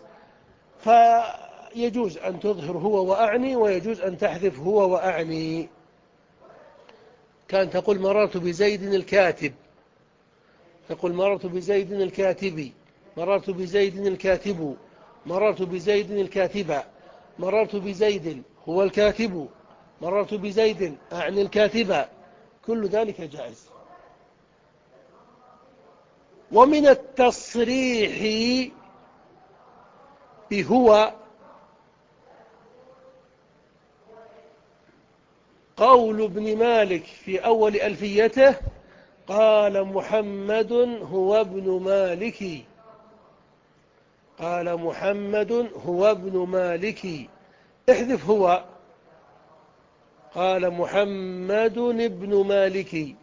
فيجوز أن تظهر هو وأعني، ويجوز أن تحذف هو وأعني. كان تقول مررت بزيد الكاتب، تقول مررت بزيد الكاتب، مررت بزيد الكاتب، مررت بزيد الكاتبة، مررت بزيد هو الكاتب، مررت بزيد أعني الكاتبة، كل ذلك جائز. ومن التصريح بهو قول ابن مالك في أول ألفيته: قال محمد هو ابن مالك، قال محمد هو ابن مالك، احذف هو، قال محمد ابن مالك،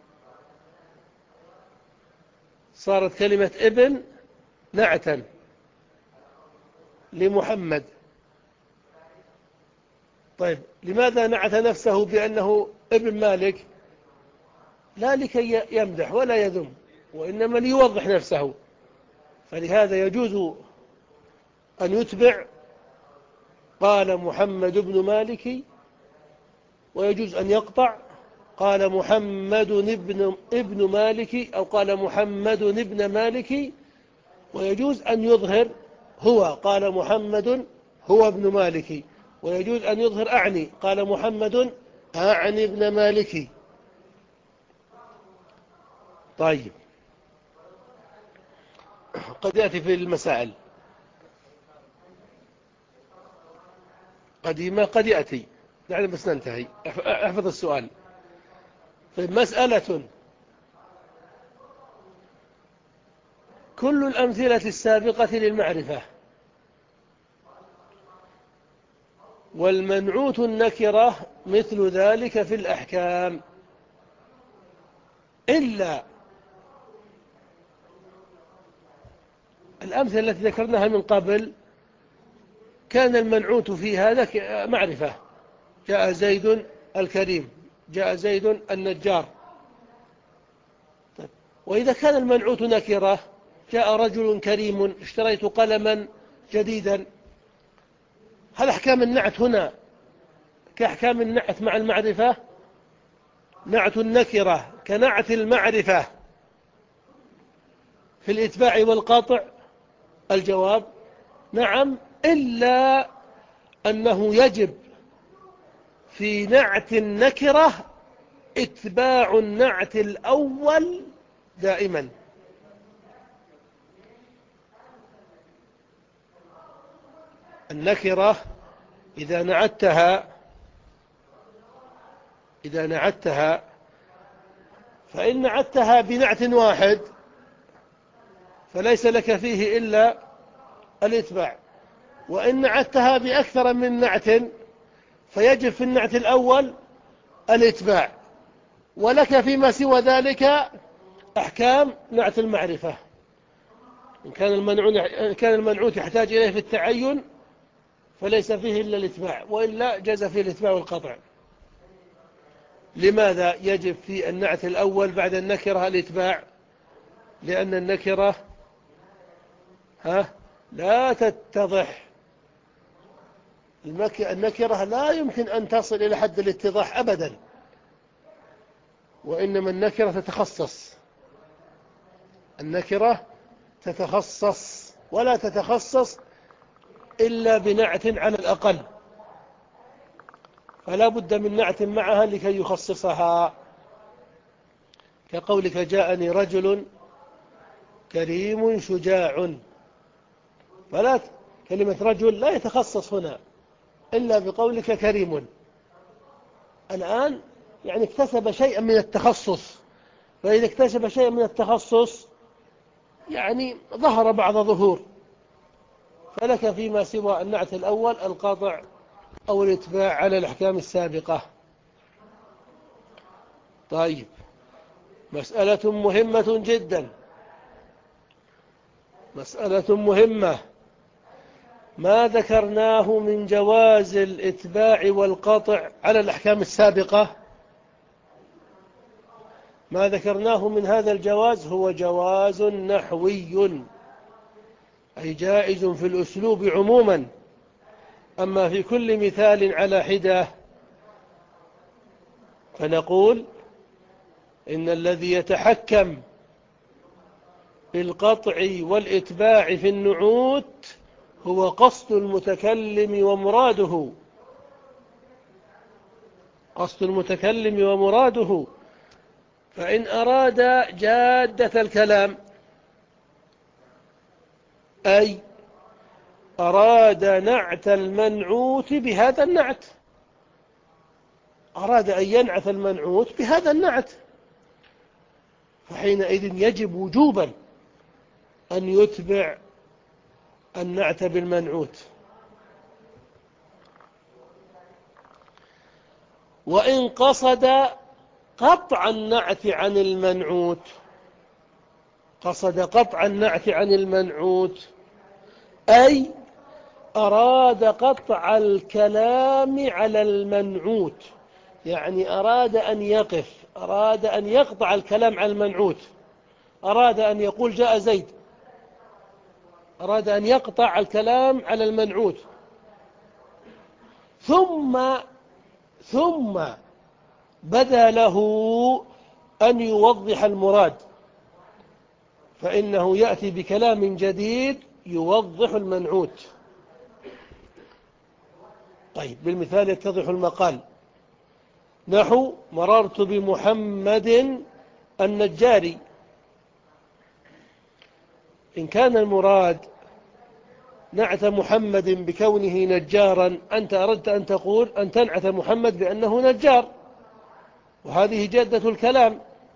صارت كلمة ابن نعتا لمحمد. طيب لماذا نعت نفسه بأنه ابن مالك؟ لا لكي يمدح ولا يذم، وإنما ليوضح نفسه. فلهذا يجوز أن يتبع قال محمد ابن مالك، ويجوز أن يقطع قال محمد ابن, ابن مالك، أو قال محمد ابن مالك، ويجوز أن يظهر هو قال محمد هو ابن مالك، ويجوز أن يظهر أعني قال محمد أعني ابن مالك. طيب قد يأتي في المسائل قديمة، قد يأتي يعني، بس ننتهي. احفظ السؤال. طيب مسألة: كل الأمثلة السابقة للمعرفة والمنعوت النكرة مثل ذلك في الأحكام، إلا الأمثلة التي ذكرناها من قبل، كان المنعوت في هذا معرفة، جاء زيد الكريم جاء زيد النجار. طيب. وإذا كان المنعوت نكرة، جاء رجل كريم، اشتريت قلما جديدا، هل أحكام النعت هنا كأحكام النعت مع المعرفة؟ نعت النكرة كنعت المعرفة في الإتباع والقطع؟ الجواب نعم، إلا أنه يجب في نعت النكرة اتباع النعت الأول دائما. النكرة إذا نعتها إذا نعتها فإن نعتها بنعت واحد فليس لك فيه إلا الإتباع، وإن نعتها بأكثر من نعت فيجب في النعت الأول الإتباع، ولك فيما سوى ذلك أحكام نعت المعرفة. إن كان المنعوت إن كان المنعوت يحتاج إليه في التعين فليس فيه إلا الإتباع، وإلا جاز فيه الإتباع والقطع. لماذا يجب في النعت الأول بعد النكرة الإتباع؟ لأن النكرة ها لا تتضح، النكرة لا يمكن أن تصل إلى حد الاتضاح أبدا، وإنما النكرة تتخصص النكرة تتخصص ولا تتخصص إلا بنعت على الأقل، فلا بد من نعت معها لكي يخصصها. كقولك جاءني رجل كريم شجاع، فلا كلمة رجل لا يتخصص هنا إلا بقولك كريم. الآن يعني اكتسب شيئا من التخصص، فإذا اكتسب شيئا من التخصص يعني ظهر بعض ظهور، فلك فيما سوى النعت الأول القاطع أو الاتباع على الأحكام السابقة. طيب، مسألة مهمة جدا، مسألة مهمة. ما ذكرناه من جواز الاتباع والقطع على الأحكام السابقة، ما ذكرناه من هذا الجواز هو جواز نحوي، أي جائز في الأسلوب عموما. أما في كل مثال على حدة فنقول إن الذي يتحكم بالقطع والإتباع في النعوت هو قصد المتكلم ومراده، قصد المتكلم ومراده. فإن أراد جادة الكلام، أي أراد نعت المنعوت بهذا النعت، أراد أن ينعت المنعوت بهذا النعت، فحينئذ يجب وجوبا أن يتبع النعت بالمنعوت. وإن قصد قطع النعت عن المنعوت، قصد قطع النعت عن المنعوت أي أراد قطع الكلام على المنعوت، يعني أراد أن يقف، أراد أن يقطع الكلام على المنعوت، أراد أن يقول جاء زيد، أراد أن يقطع الكلام على المنعوت، ثم ثم بدا له أن يوضح المراد، فإنه يأتي بكلام جديد يوضح المنعوت. طيب، بالمثال يتضح المقال، نحو مررت بمحمد النجاري. إن كان المراد نعت محمد بكونه نجارا، أنت أردت أن تقول أن تنعت محمد بأنه نجار، وهذه جادة الكلام،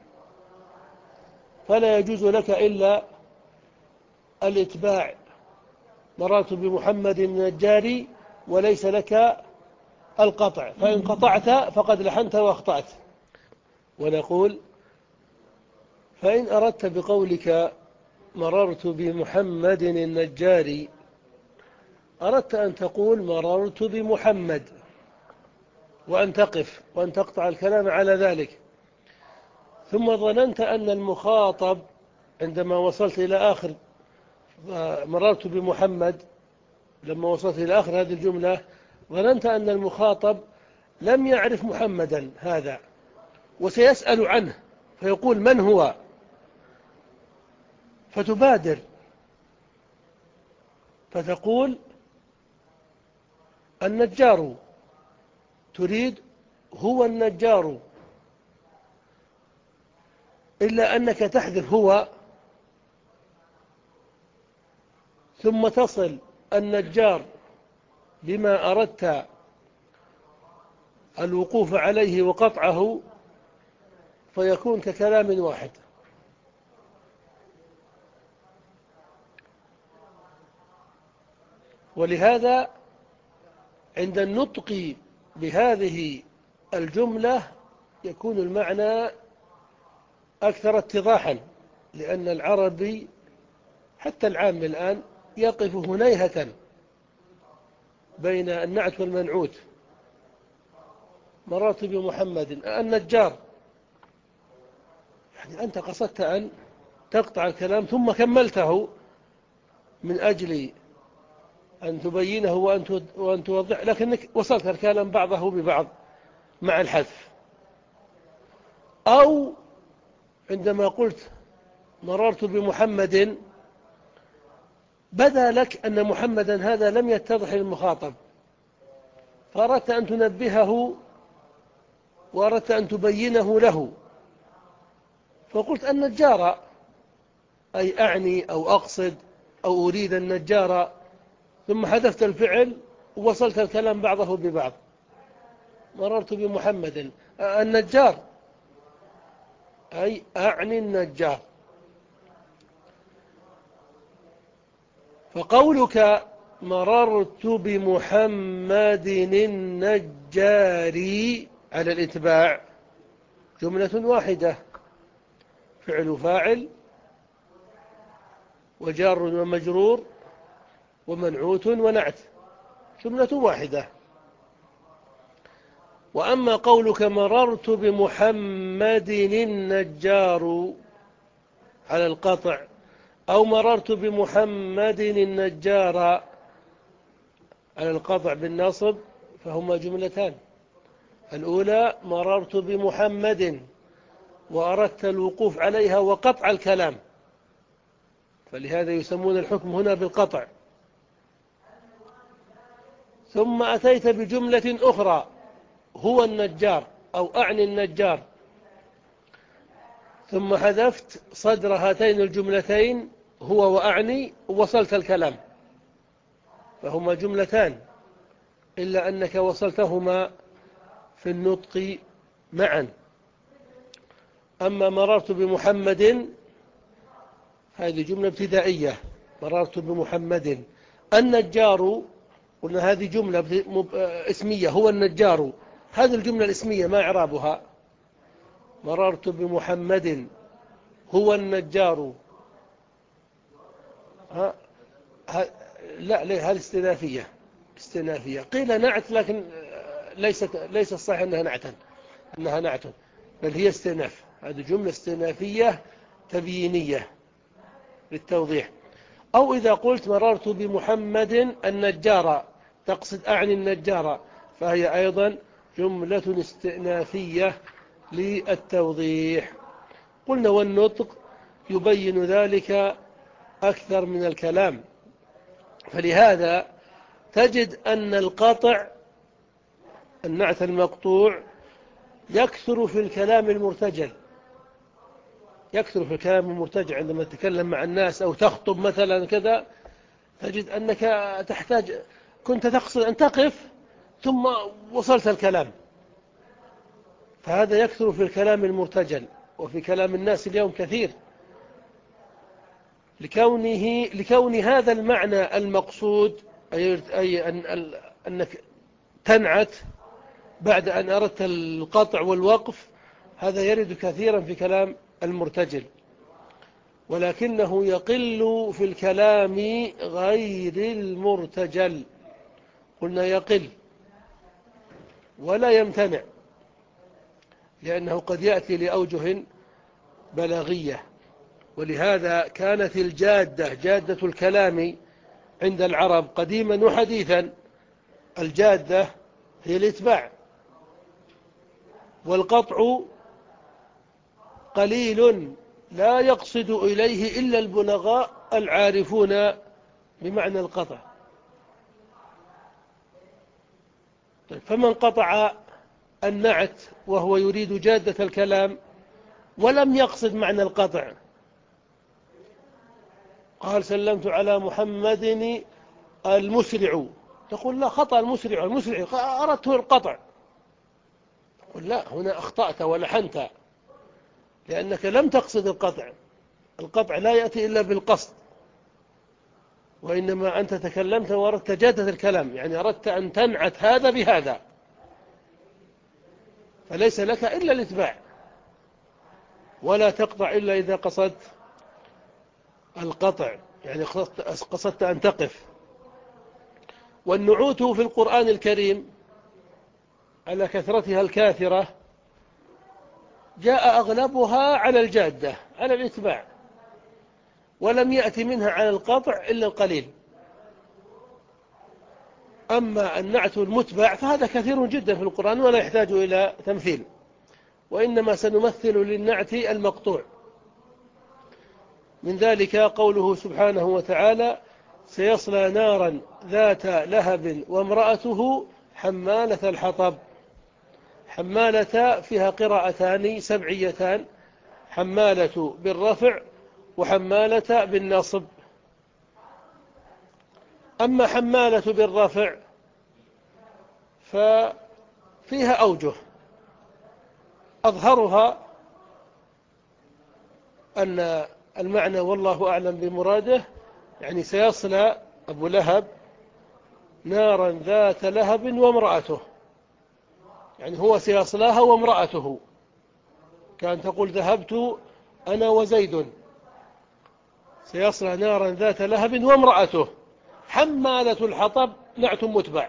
فلا يجوز لك إلا الإتباع، مررت بمحمد النجاري، وليس لك القطع، فإن قطعت فقد لحنت وأخطأت. ونقول فإن أردت بقولك مررت بمحمد النجاري، أردت أن تقول مررت بمحمد، وأن تقف وأن تقطع الكلام على ذلك. ثم ظننت أن المخاطب عندما وصلت إلى آخر مررت بمحمد، لما وصلت إلى آخر هذه الجملة ظننت أن المخاطب لم يعرف محمدا هذا وسيسأل عنه فيقول من هو، فتبادر فتقول النجار، تريد هو النجار، إلا أنك تحذف هو ثم تصل النجار بما أردت الوقوف عليه وقطعه، فيكون ككلام واحد. ولهذا عند النطق بهذه الجملة يكون المعنى أكثر اتضاحا، لأن العربي حتى العام الآن يقف هنيهة بين النعت والمنعوت. مررت بمحمد النجار، يعني أنت قصدت أن تقطع الكلام ثم كملته من أجل أن تبينه وأن توضح، لكنك وصلت الكلام بعضه ببعض مع الحذف. أو عندما قلت مررت بمحمد بدا لك أن محمدا هذا لم يتضح للمخاطب، فأردت أن تنبهه وأردت أن تبينه له، فقلت النجار، أي أعني أو أقصد أو أريد النجار، ثم حذفت الفعل ووصلت الكلام بعضه ببعض. مررت بمحمد النجار، أي أعني النجار. فقولك مررت بمحمد النجار على الإتباع جملة واحدة، فعل فاعل وجار ومجرور ومنعوت ونعت، جملة واحدة. وأما قولك مررت بمحمد النجار على القطع أو مررت بمحمد النجار على القطع بالنصب، فهما جملتان. الأولى مررت بمحمد وأردت الوقوف عليها وقطع الكلام، فلهذا يسمون الحكم هنا بالقطع. ثم أتيت بجملة أخرى هو النجار أو أعني النجار، ثم حذفت صدر هاتين الجملتين هو وأعني ووصلت الكلام، فهما جملتان، إلا أنك وصلتهما في النطق معا. أما مررت بمحمد هذه جملة ابتدائية، مررت بمحمد. النجار قلنا هذه جملة اسمية، هو النجار، هذه الجملة الاسمية ما إعرابها؟ مررت بمحمد هو النجار. ها ها لا لا هذه استئنافية، استئنافية قيل نعت، لكن ليست ليس الصحيح أنها نعتا، أنها نعت، بل هي استئناف. هذه جملة استئنافية تبيينية للتوضيح. أو إذا قلت مررت بمحمد النجار تقصد أعني النجار، فهي أيضا جملة استئنافية للتوضيح. قلنا والنطق يبين ذلك أكثر من الكلام، فلهذا تجد أن القطع النعت المقطوع يكثر في الكلام المرتجل، يكثر في الكلام المرتجل عندما تتكلم مع الناس أو تخطب مثلا كذا، تجد أنك تحتاج كنت تقصد أن تقف ثم وصلت الكلام، فهذا يكثر في الكلام المرتجل. وفي كلام الناس اليوم كثير، لكونه لكون هذا المعنى المقصود، أي, أي أن أنك تنعت بعد أن أردت القطع والوقف، هذا يرد كثيرا في كلام المرتجل، ولكنه يقل في الكلام غير المرتجل. قلنا يقل، ولا يمتنع، لأنه قد يأتي لأوجه بلاغية. ولهذا كانت الجادة جادة الكلام عند العرب قديما وحديثا، الجادة هي الإتباع، والقطع قليل لا يقصد إليه إلا البلغاء العارفون بمعنى القطع. فمن قطع النعت وهو يريد جادة الكلام ولم يقصد معنى القطع، قال سلمت على محمد المسرع، تقول لا، خطأ المسرع، المسرع أردته القطع، تقول لا، هنا أخطأت ولحنت، لأنك لم تقصد القطع. القطع لا يأتي إلا بالقصد، وإنما أنت تكلمت وأردت جادة الكلام، يعني أردت أن تنعت هذا بهذا، فليس لك إلا الإتباع، ولا تقطع إلا إذا قصدت القطع، يعني قصدت أن تقف. والنعوت في القرآن الكريم على كثرتها الكاثرة جاء أغلبها على الجادة، على الإتباع، ولم يأتي منها على القطع إلا القليل. أما النعت المتبع فهذا كثير جدا في القرآن ولا يحتاج إلى تمثيل، وإنما سنمثل للنعت المقطوع. من ذلك قوله سبحانه وتعالى: سيصلى نارا ذات لهب وامرأته حمالة الحطب. حمالة فيها قراءتان سبعيتان، حمالة بالرفع وحمالة بالنصب. أما حمالة بالرفع ففيها أوجه، أظهرها أن المعنى والله أعلم بمراده، يعني سيصلى أبو لهب نارا ذات لهب وامرأته، يعني هو سيصلاها وامرأته. كان تقول ذهبت أنا وزيد، سيصلى نارا ذات لهب وامرأته. حمالة الحطب نعت متبع،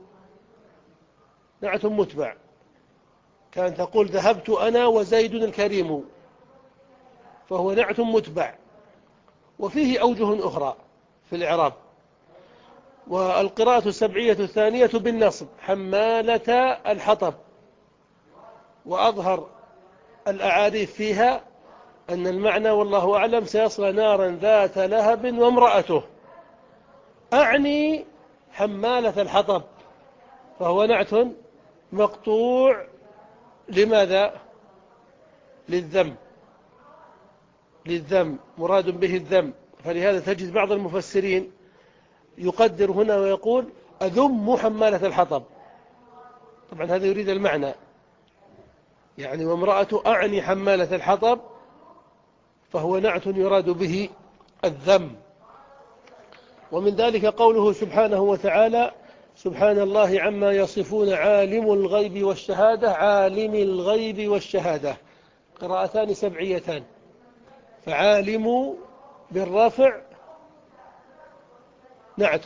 نعت متبع. كان تقول ذهبت أنا وزيد الكريم، فهو نعت متبع، وفيه أوجه أخرى في الإعراب. والقراءة السبعية الثانية بالنصب، حمالة الحطب. وأظهر الأعاريف فيها أن المعنى والله أعلم سيصلى نارا ذات لهب وامرأته، أعني حمالة الحطب، فهو نعت مقطوع. لماذا؟ للذم، للذم، مراد به الذم. فلهذا تجد بعض المفسرين يقدر هنا ويقول أذم حمالة الحطب، طبعا هذا يريد المعنى، يعني وامرأة أعني حمالة الحطب، فهو نعت يراد به الذم. ومن ذلك قوله سبحانه وتعالى: سبحان الله عما يصفون عالم الغيب والشهادة، عالم الغيب والشهادة، قراءتان سبعيتان. فعالم بالرفع نعت،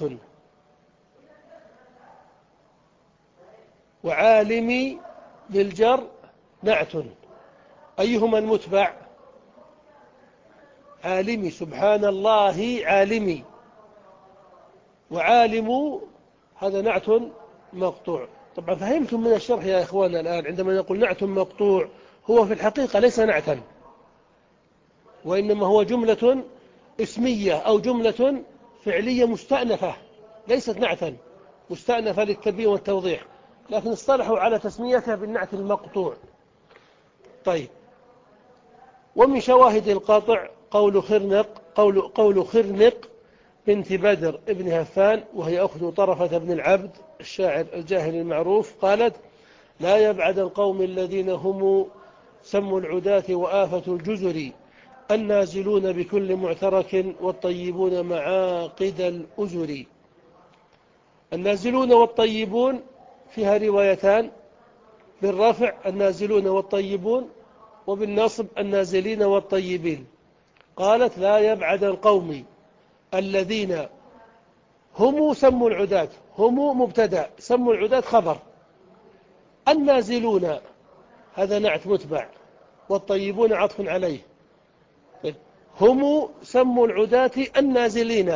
وعالم بالجر نعت. أيهما المتبع؟ عالمي، سبحان الله عالمي، وعالم هذا نعت مقطوع. طبعا فهمتم من الشرح يا إخوانا الآن، عندما نقول نعت مقطوع هو في الحقيقة ليس نعتا، وإنما هو جملة اسمية أو جملة فعلية مستأنفة، ليست نعتا، مستأنفة للتبيين والتوضيح، لكن اصطلحوا على تسميتها بالنعت المقطوع. طيب، ومن شواهد القاطع قول خرنق قول, قول خرنق بنت بدر ابن هفان، وهي أخت طرفة بن العبد الشاعر الجاهل المعروف، قالت: لا يبعد القوم الذين هم سم العداة وآفة الجزر، النازلون بكل معترك والطيبون معاقد الأزر. النازلون والطيبون فيها روايتان، بالرفع النازلون والطيبون، وبالنصب النازلين والطيبين. قالت: لا يبعد القوم الذين هم سم العداة، هم مبتدأ، سم العداة خبر، النازلون هذا نعت متبع، والطيبون عطف عليه. طيب هم سموا العداة النازلين،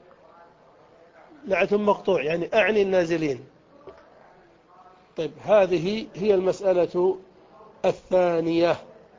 نعت مقطوع يعني أعني النازلين. طيب هذه هي المسألة الثانية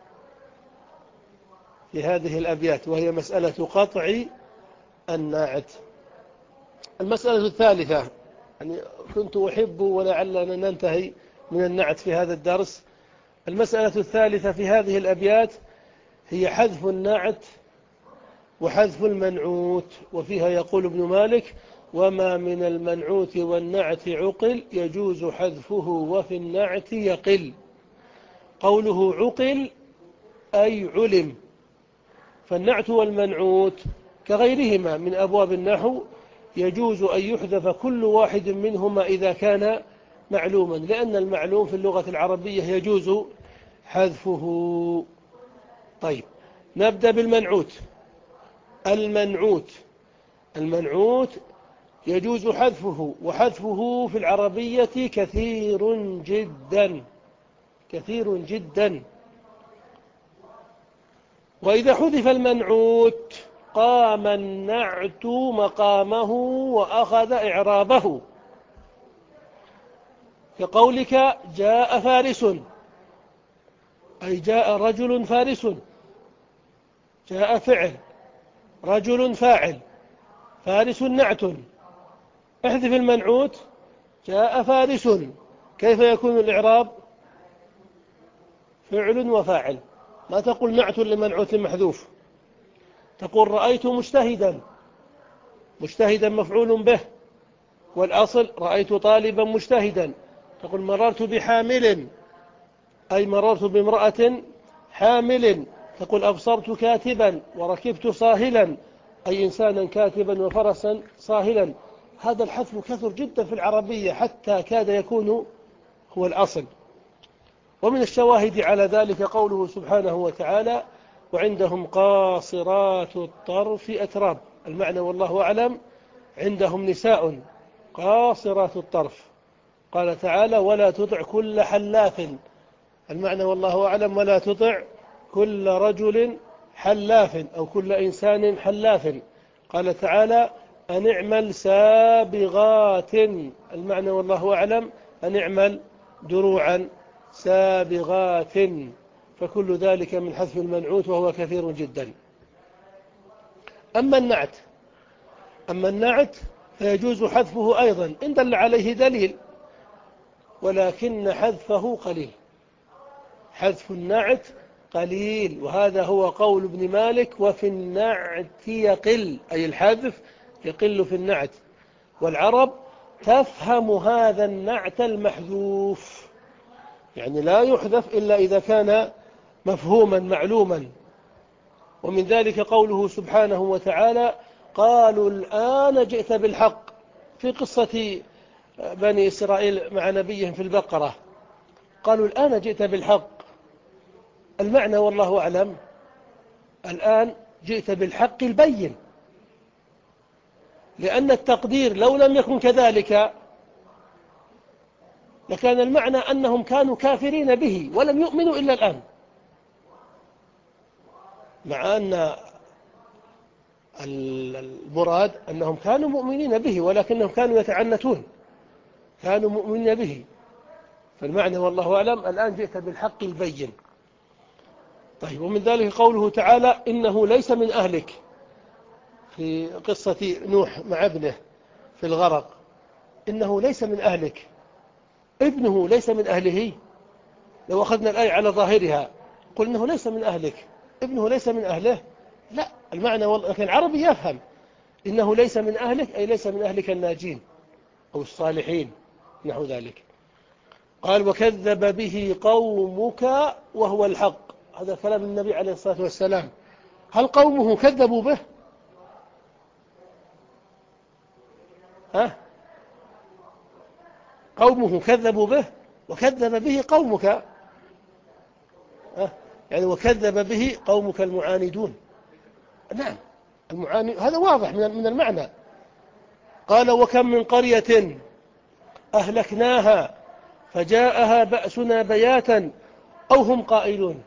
في هذه الأبيات، وهي مسألة قطع النعت. المسألة الثالثة، يعني كنت أحب ولعلنا ننتهي من النعت في هذا الدرس. المسألة الثالثة في هذه الأبيات هي حذف النعت وحذف المنعوت. وفيها يقول ابن مالك: وما من المنعوت والنعت عقل يجوز حذفه وفي النعت يقل. قوله عقل أي علم، فالنعت والمنعوت كغيرهما من أبواب النحو يجوز أن يحذف كل واحد منهما إذا كان معلوما، لأن المعلوم في اللغة العربية يجوز حذفه. طيب نبدأ بالمنعوت. المنعوت المنعوت يجوز حذفه، وحذفه في العربية كثير جدا كثير جدا. وإذا حذف المنعوت قام النعت مقامه وأخذ إعرابه، كقولك جاء فارس، أي جاء رجل فارس. جاء فعل، رجل فاعل، فارس نعت. احذف المنعوت جاء فارس، كيف يكون الإعراب؟ فعل وفاعل. ما تقول نعت لمنعوت محذوف، تقول رأيت مجتهدا، مجتهدا مفعول به، والأصل رأيت طالبا مجتهدا. تقول مررت بحامل، أي مررت بامرأة حامل. تقول أبصرت كاتبا وركبت صاهلا، أي إنسانا كاتبا وفرسا صاهلا. هذا الحذف كثر جدا في العربية حتى كاد يكون هو الأصل. ومن الشواهد على ذلك قوله سبحانه وتعالى: وعندهم قاصرات الطرف أتراب. المعنى والله أعلم عندهم نساء قاصرات الطرف. قال تعالى: ولا تطع كل حلاف. المعنى والله أعلم ولا تطع كل رجل حلاف أو كل إنسان حلاف. قال تعالى: أن اعمل سابغات. المعنى والله أعلم أن اعمل دروعا سابغات. فكل ذلك من حذف المنعوت وهو كثير جدا. أما النعت أما النعت فيجوز حذفه أيضا إن دل عليه دليل، ولكن حذفه قليل. حذف النعت قليل، وهذا هو قول ابن مالك: وفي النعت يقل، أي الحذف يقل في النعت. والعرب تفهم هذا النعت المحذوف، يعني لا يحذف إلا إذا كان مفهوما معلوما. ومن ذلك قوله سبحانه وتعالى: قالوا الآن جئت بالحق، في قصة بني إسرائيل مع نبيهم في البقرة. قالوا الآن جئت بالحق، المعنى والله أعلم الآن جئت بالحق البين، لأن التقدير لو لم يكن كذلك لكان المعنى أنهم كانوا كافرين به ولم يؤمنوا إلا الآن، مع أن المراد أنهم كانوا مؤمنين به ولكنهم كانوا يتعنتون، كانوا مؤمنين به. فالمعنى والله أعلم الآن جئت بالحق البين. طيب ومن ذلك قوله تعالى: إنه ليس من أهلك، في قصة نوح مع ابنه في الغرق. إنه ليس من أهلك، ابنه ليس من أهله. لو أخذنا الآية على ظاهرها قل إنه ليس من أهلك، ابنه ليس من أهله، لا، المعنى والله لكن العربي يفهم إنه ليس من أهلك أي ليس من أهلك الناجين أو الصالحين نحو ذلك. قال: وكذب به قومك وهو الحق. هذا كلام النبي عليه الصلاة والسلام. هل قومه كذبوا به؟ ها؟ قومه كذبوا به وكذب به قومك، ها؟ يعني وكذب به قومك المعاندون. نعم المعاند، هذا واضح من المعنى. قال: وكم من قرية أهلكناها فجاءها بأسنا بياتا أو هم قائلون.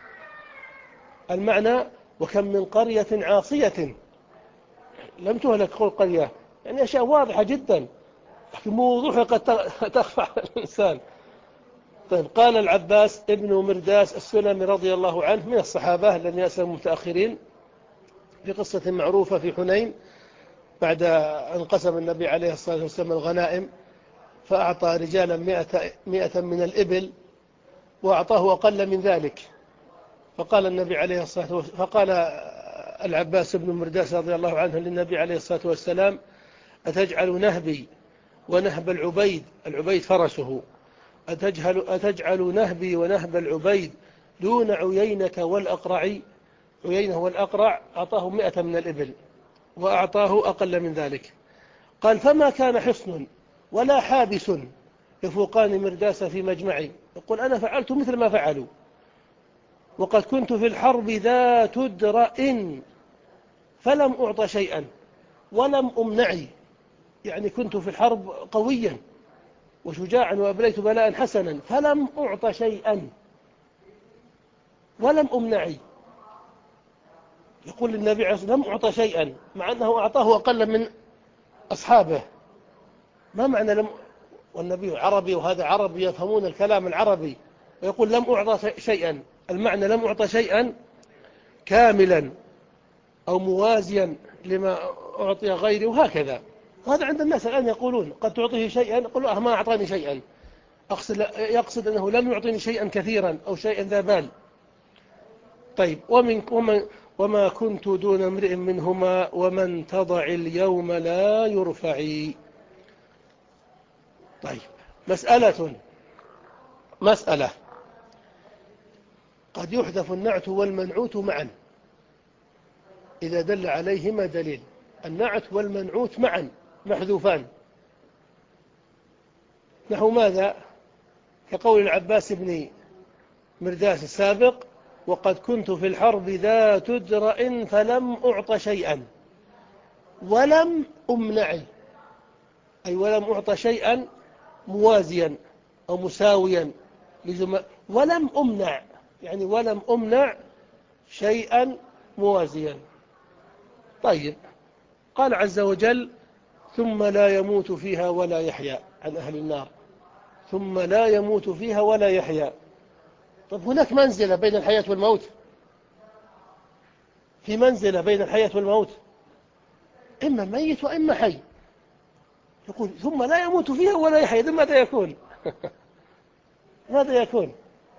المعنى وكم من قرية عاصية لم تهلك كل قرية، يعني أشياء واضحة جدا لكن موضوعها قد تخفى على الإنسان. طيب قال العباس ابن مرداس السلمي رضي الله عنه من الصحابة الذين أسلموا متأخرين في قصة معروفة في حنين، بعد أن قسم النبي عليه الصلاة والسلام الغنائم فأعطى رجالا مئة, مئة من الإبل وأعطاه أقل من ذلك. فقال النبي عليه الصلاة والسلام فقال العباس بن مرداس رضي الله عنه للنبي عليه الصلاة والسلام: أتجعل نهبي ونهب العبيد، العبيد فرسه، أتجعل, أتجعل نهبي ونهب العبيد دون عيينة والأقرع؟ عيينة والأقرع أعطاه مئة من الإبل وأعطاه أقل من ذلك. قال: فما كان حصن ولا حابس يفوقان مرداس في مجمعي. يقول: أنا فعلت مثل ما فعلوا، وقد كنت في الحرب ذا تدرأ فلم أعط شيئا ولم أمنعي، يعني كنت في الحرب قويا وشجاعا وأبليت بلاء حسنا فلم أعط شيئا ولم أمنعي. يقول النبي عليه الصلاة والسلام: لم أعط شيئا، مع أنه أعطاه أقل من أصحابه. ما معنى لم؟ والنبي عربي وهذا عربي يفهمون الكلام العربي، ويقول لم أعط شيئا، المعنى لم أعط شيئا كاملا أو موازيا لما أعطي غيري، وهكذا. وهذا عند الناس الآن يقولون قد تعطيه شيئا يقول: أه ما أعطاني شيئا، أقصد يقصد أنه لم يعطيني شيئا كثيرا أو شيئا ذا بال. طيب ومن وما, وما كنت دون امرئ منهما ومن تضع اليوم لا يرفعي. طيب مسألة مسألة قد يحذف النعت والمنعوت معا إذا دل عليهما دليل. النعت والمنعوت معا محذوفان، نحو ماذا؟ كقول العباس بن مرداس السابق: وقد كنت في الحرب ذا تدرأ فلم أعط شيئا ولم أمنعي، أي ولم أعط شيئا موازيا أو مساويا لزم... ولم أمنع، يعني ولم أمنع شيئا موازيا. طيب قال عز وجل: ثم لا يموت فيها ولا يحيا، عن أهل النار، ثم لا يموت فيها ولا يحيا. طب هناك منزلة بين الحياة والموت، في منزلة بين الحياة والموت، إما ميت وإما حي. يقول ثم لا يموت فيها ولا يحيا، إذن ماذا يكون؟ ماذا يكون؟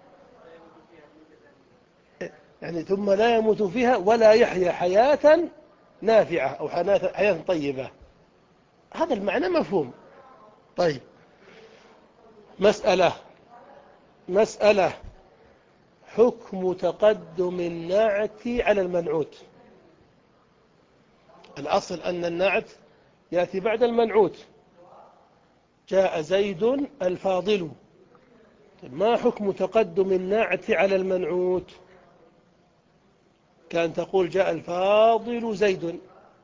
يعني ثم لا يموت فيها ولا يحيا حياة نافعة أو حياة طيبة، هذا المعنى مفهوم. طيب مسألة مسألة حكم تقدم النعت على المنعوت. الأصل أن النعت يأتي بعد المنعوت. جاء زيد الفاضل، ما حكم تقدم النعت على المنعوت؟ كان تقول جاء الفاضل زيد،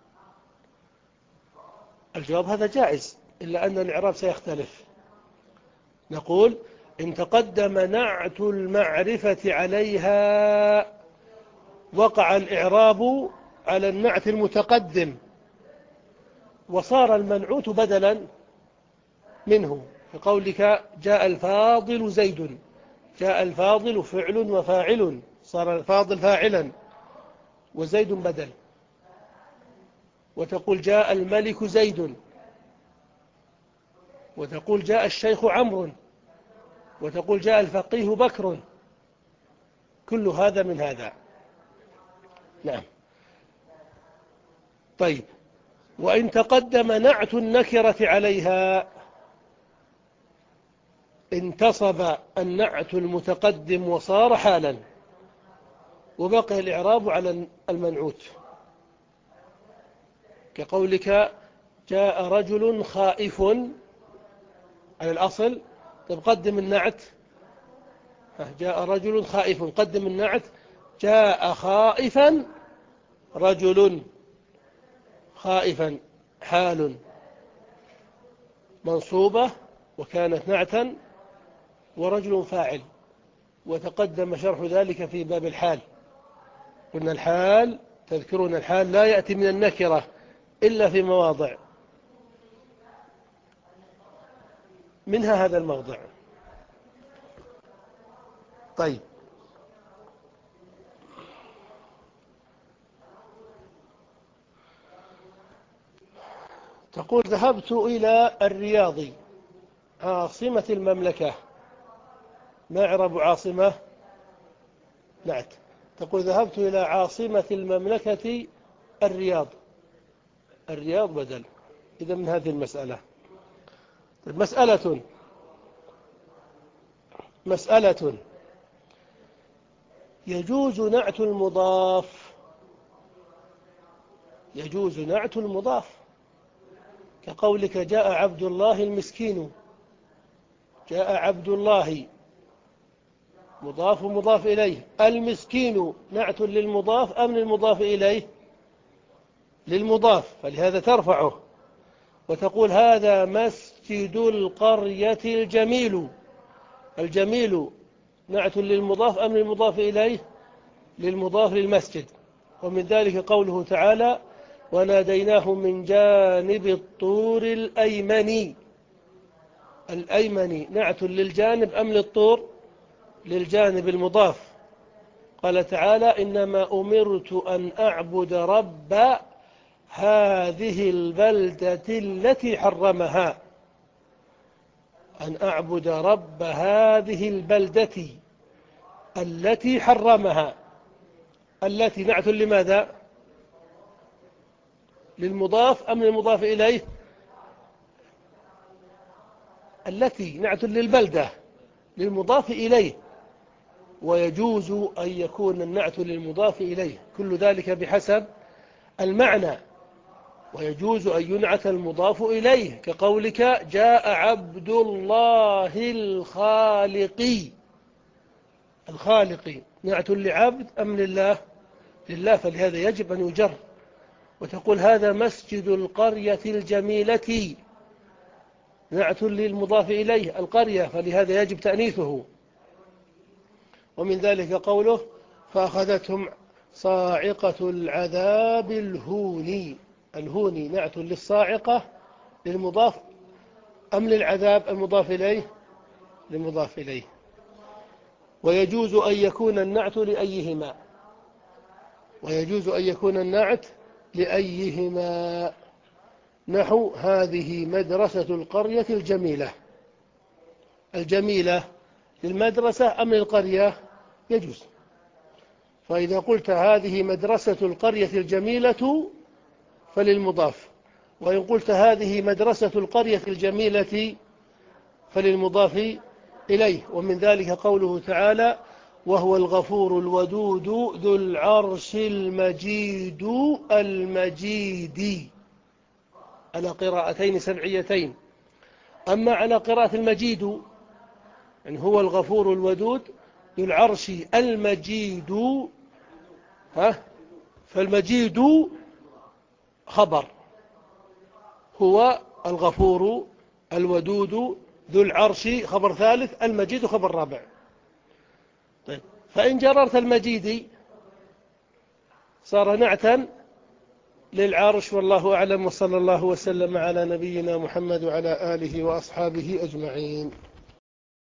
الجواب هذا جائز، إلا أن الإعراب سيختلف. نقول إن تقدم نعت المعرفة عليها وقع الإعراب على النعت المتقدم وصار المنعوت بدلا منه، كقولك جاء الفاضل زيد، جاء الفاضل فعل وفاعل، صار الفاضل فاعلا وزيد بدل. وتقول جاء الملك زيد، وتقول جاء الشيخ عمرو، وتقول جاء الفقيه بكر، كل هذا من هذا. نعم. طيب وإن تقدم نعت النكرة عليها انتصب النعت المتقدم وصار حالا وبقي الإعراب على المنعوت، كقولك جاء رجل خائف، على الأصل تقدم النعت جاء رجل خائف، قدم النعت جاء خائفا رجل، خائفا حال منصوبة وكانت نعتا ورجل فاعل، وتقدم شرح ذلك في باب الحال. قلنا الحال، تذكرون الحال لا يأتي من النكرة إلا في مواضع، منها هذا الموضع. طيب، تقول ذهبت إلى الرياض عاصمة المملكة. ما إعراب عاصمة؟ نعت. تقول ذهبت إلى عاصمة المملكة الرياض. الرياض بدل، إذا من هذه المسألة. مسألة مسألة يجوز نعت المضاف، يجوز نعت المضاف كقولك جاء عبد الله المسكين. جاء عبد الله مضاف مضاف إليه، المسكين نعت للمضاف أم للمضاف إليه؟ للمضاف، فلهذا ترفعه وتقول هذا مسجد القرية الجميل. الجميل نعت للمضاف أم للمضاف إليه؟ للمضاف للمسجد. ومن ذلك قوله تعالى وناديناه من جانب الطور الأيمن. الأيمن نعت للجانب أم للطور؟ للجانب المضاف. قال تعالى إنما أمرت أن أعبد رب هذه البلدة التي حرمها. أن أعبد رب هذه البلدة التي حرمها. التي نعت لماذا؟ للمضاف أم للمضاف إليه؟ التي نعت للبلدة للمضاف إليه، ويجوز أن يكون النعت للمضاف إليه، كل ذلك بحسب المعنى. ويجوز أن ينعت المضاف إليه كقولك جاء عبد الله الخالق. الخالق نعت لعبد أم لله؟ لله، فلهذا يجب أن يجر. وتقول هذا مسجد القرية الجميلة، نعت للمضاف إليه القرية، فلهذا يجب تأنيثه. ومن ذلك قوله فأخذتهم صاعقة العذاب الهون. الهون نعت للصاعقة للمضاف أم للعذاب المضاف إليه؟ للمضاف إليه. ويجوز أن يكون النعت لأيهما، ويجوز أن يكون النعت لأيهما، نحو هذه مدرسة القرية الجميلة. الجميلة للمدرسة أم للقرية؟ يجوز. فإذا قلت هذه مدرسة القرية الجميلة فللمضاف، وإن قلت هذه مدرسة القرية الجميلة فللمضاف إليه. ومن ذلك قوله تعالى وهو الغفور الودود ذو العرش المجيد. المجيد على قراءتين سبعيتين. أما على قراءة المجيد يعني هو الغفور الودود ذو العرش المجيد، ها فالمجيد خبر، هو الغفور الودود ذو العرش خبر ثالث، المجيد خبر رابع. طيب، فإن جررت المجيد صار نعتا للعرش. والله أعلم، وصلى الله وسلم على نبينا محمد وعلى آله وأصحابه أجمعين.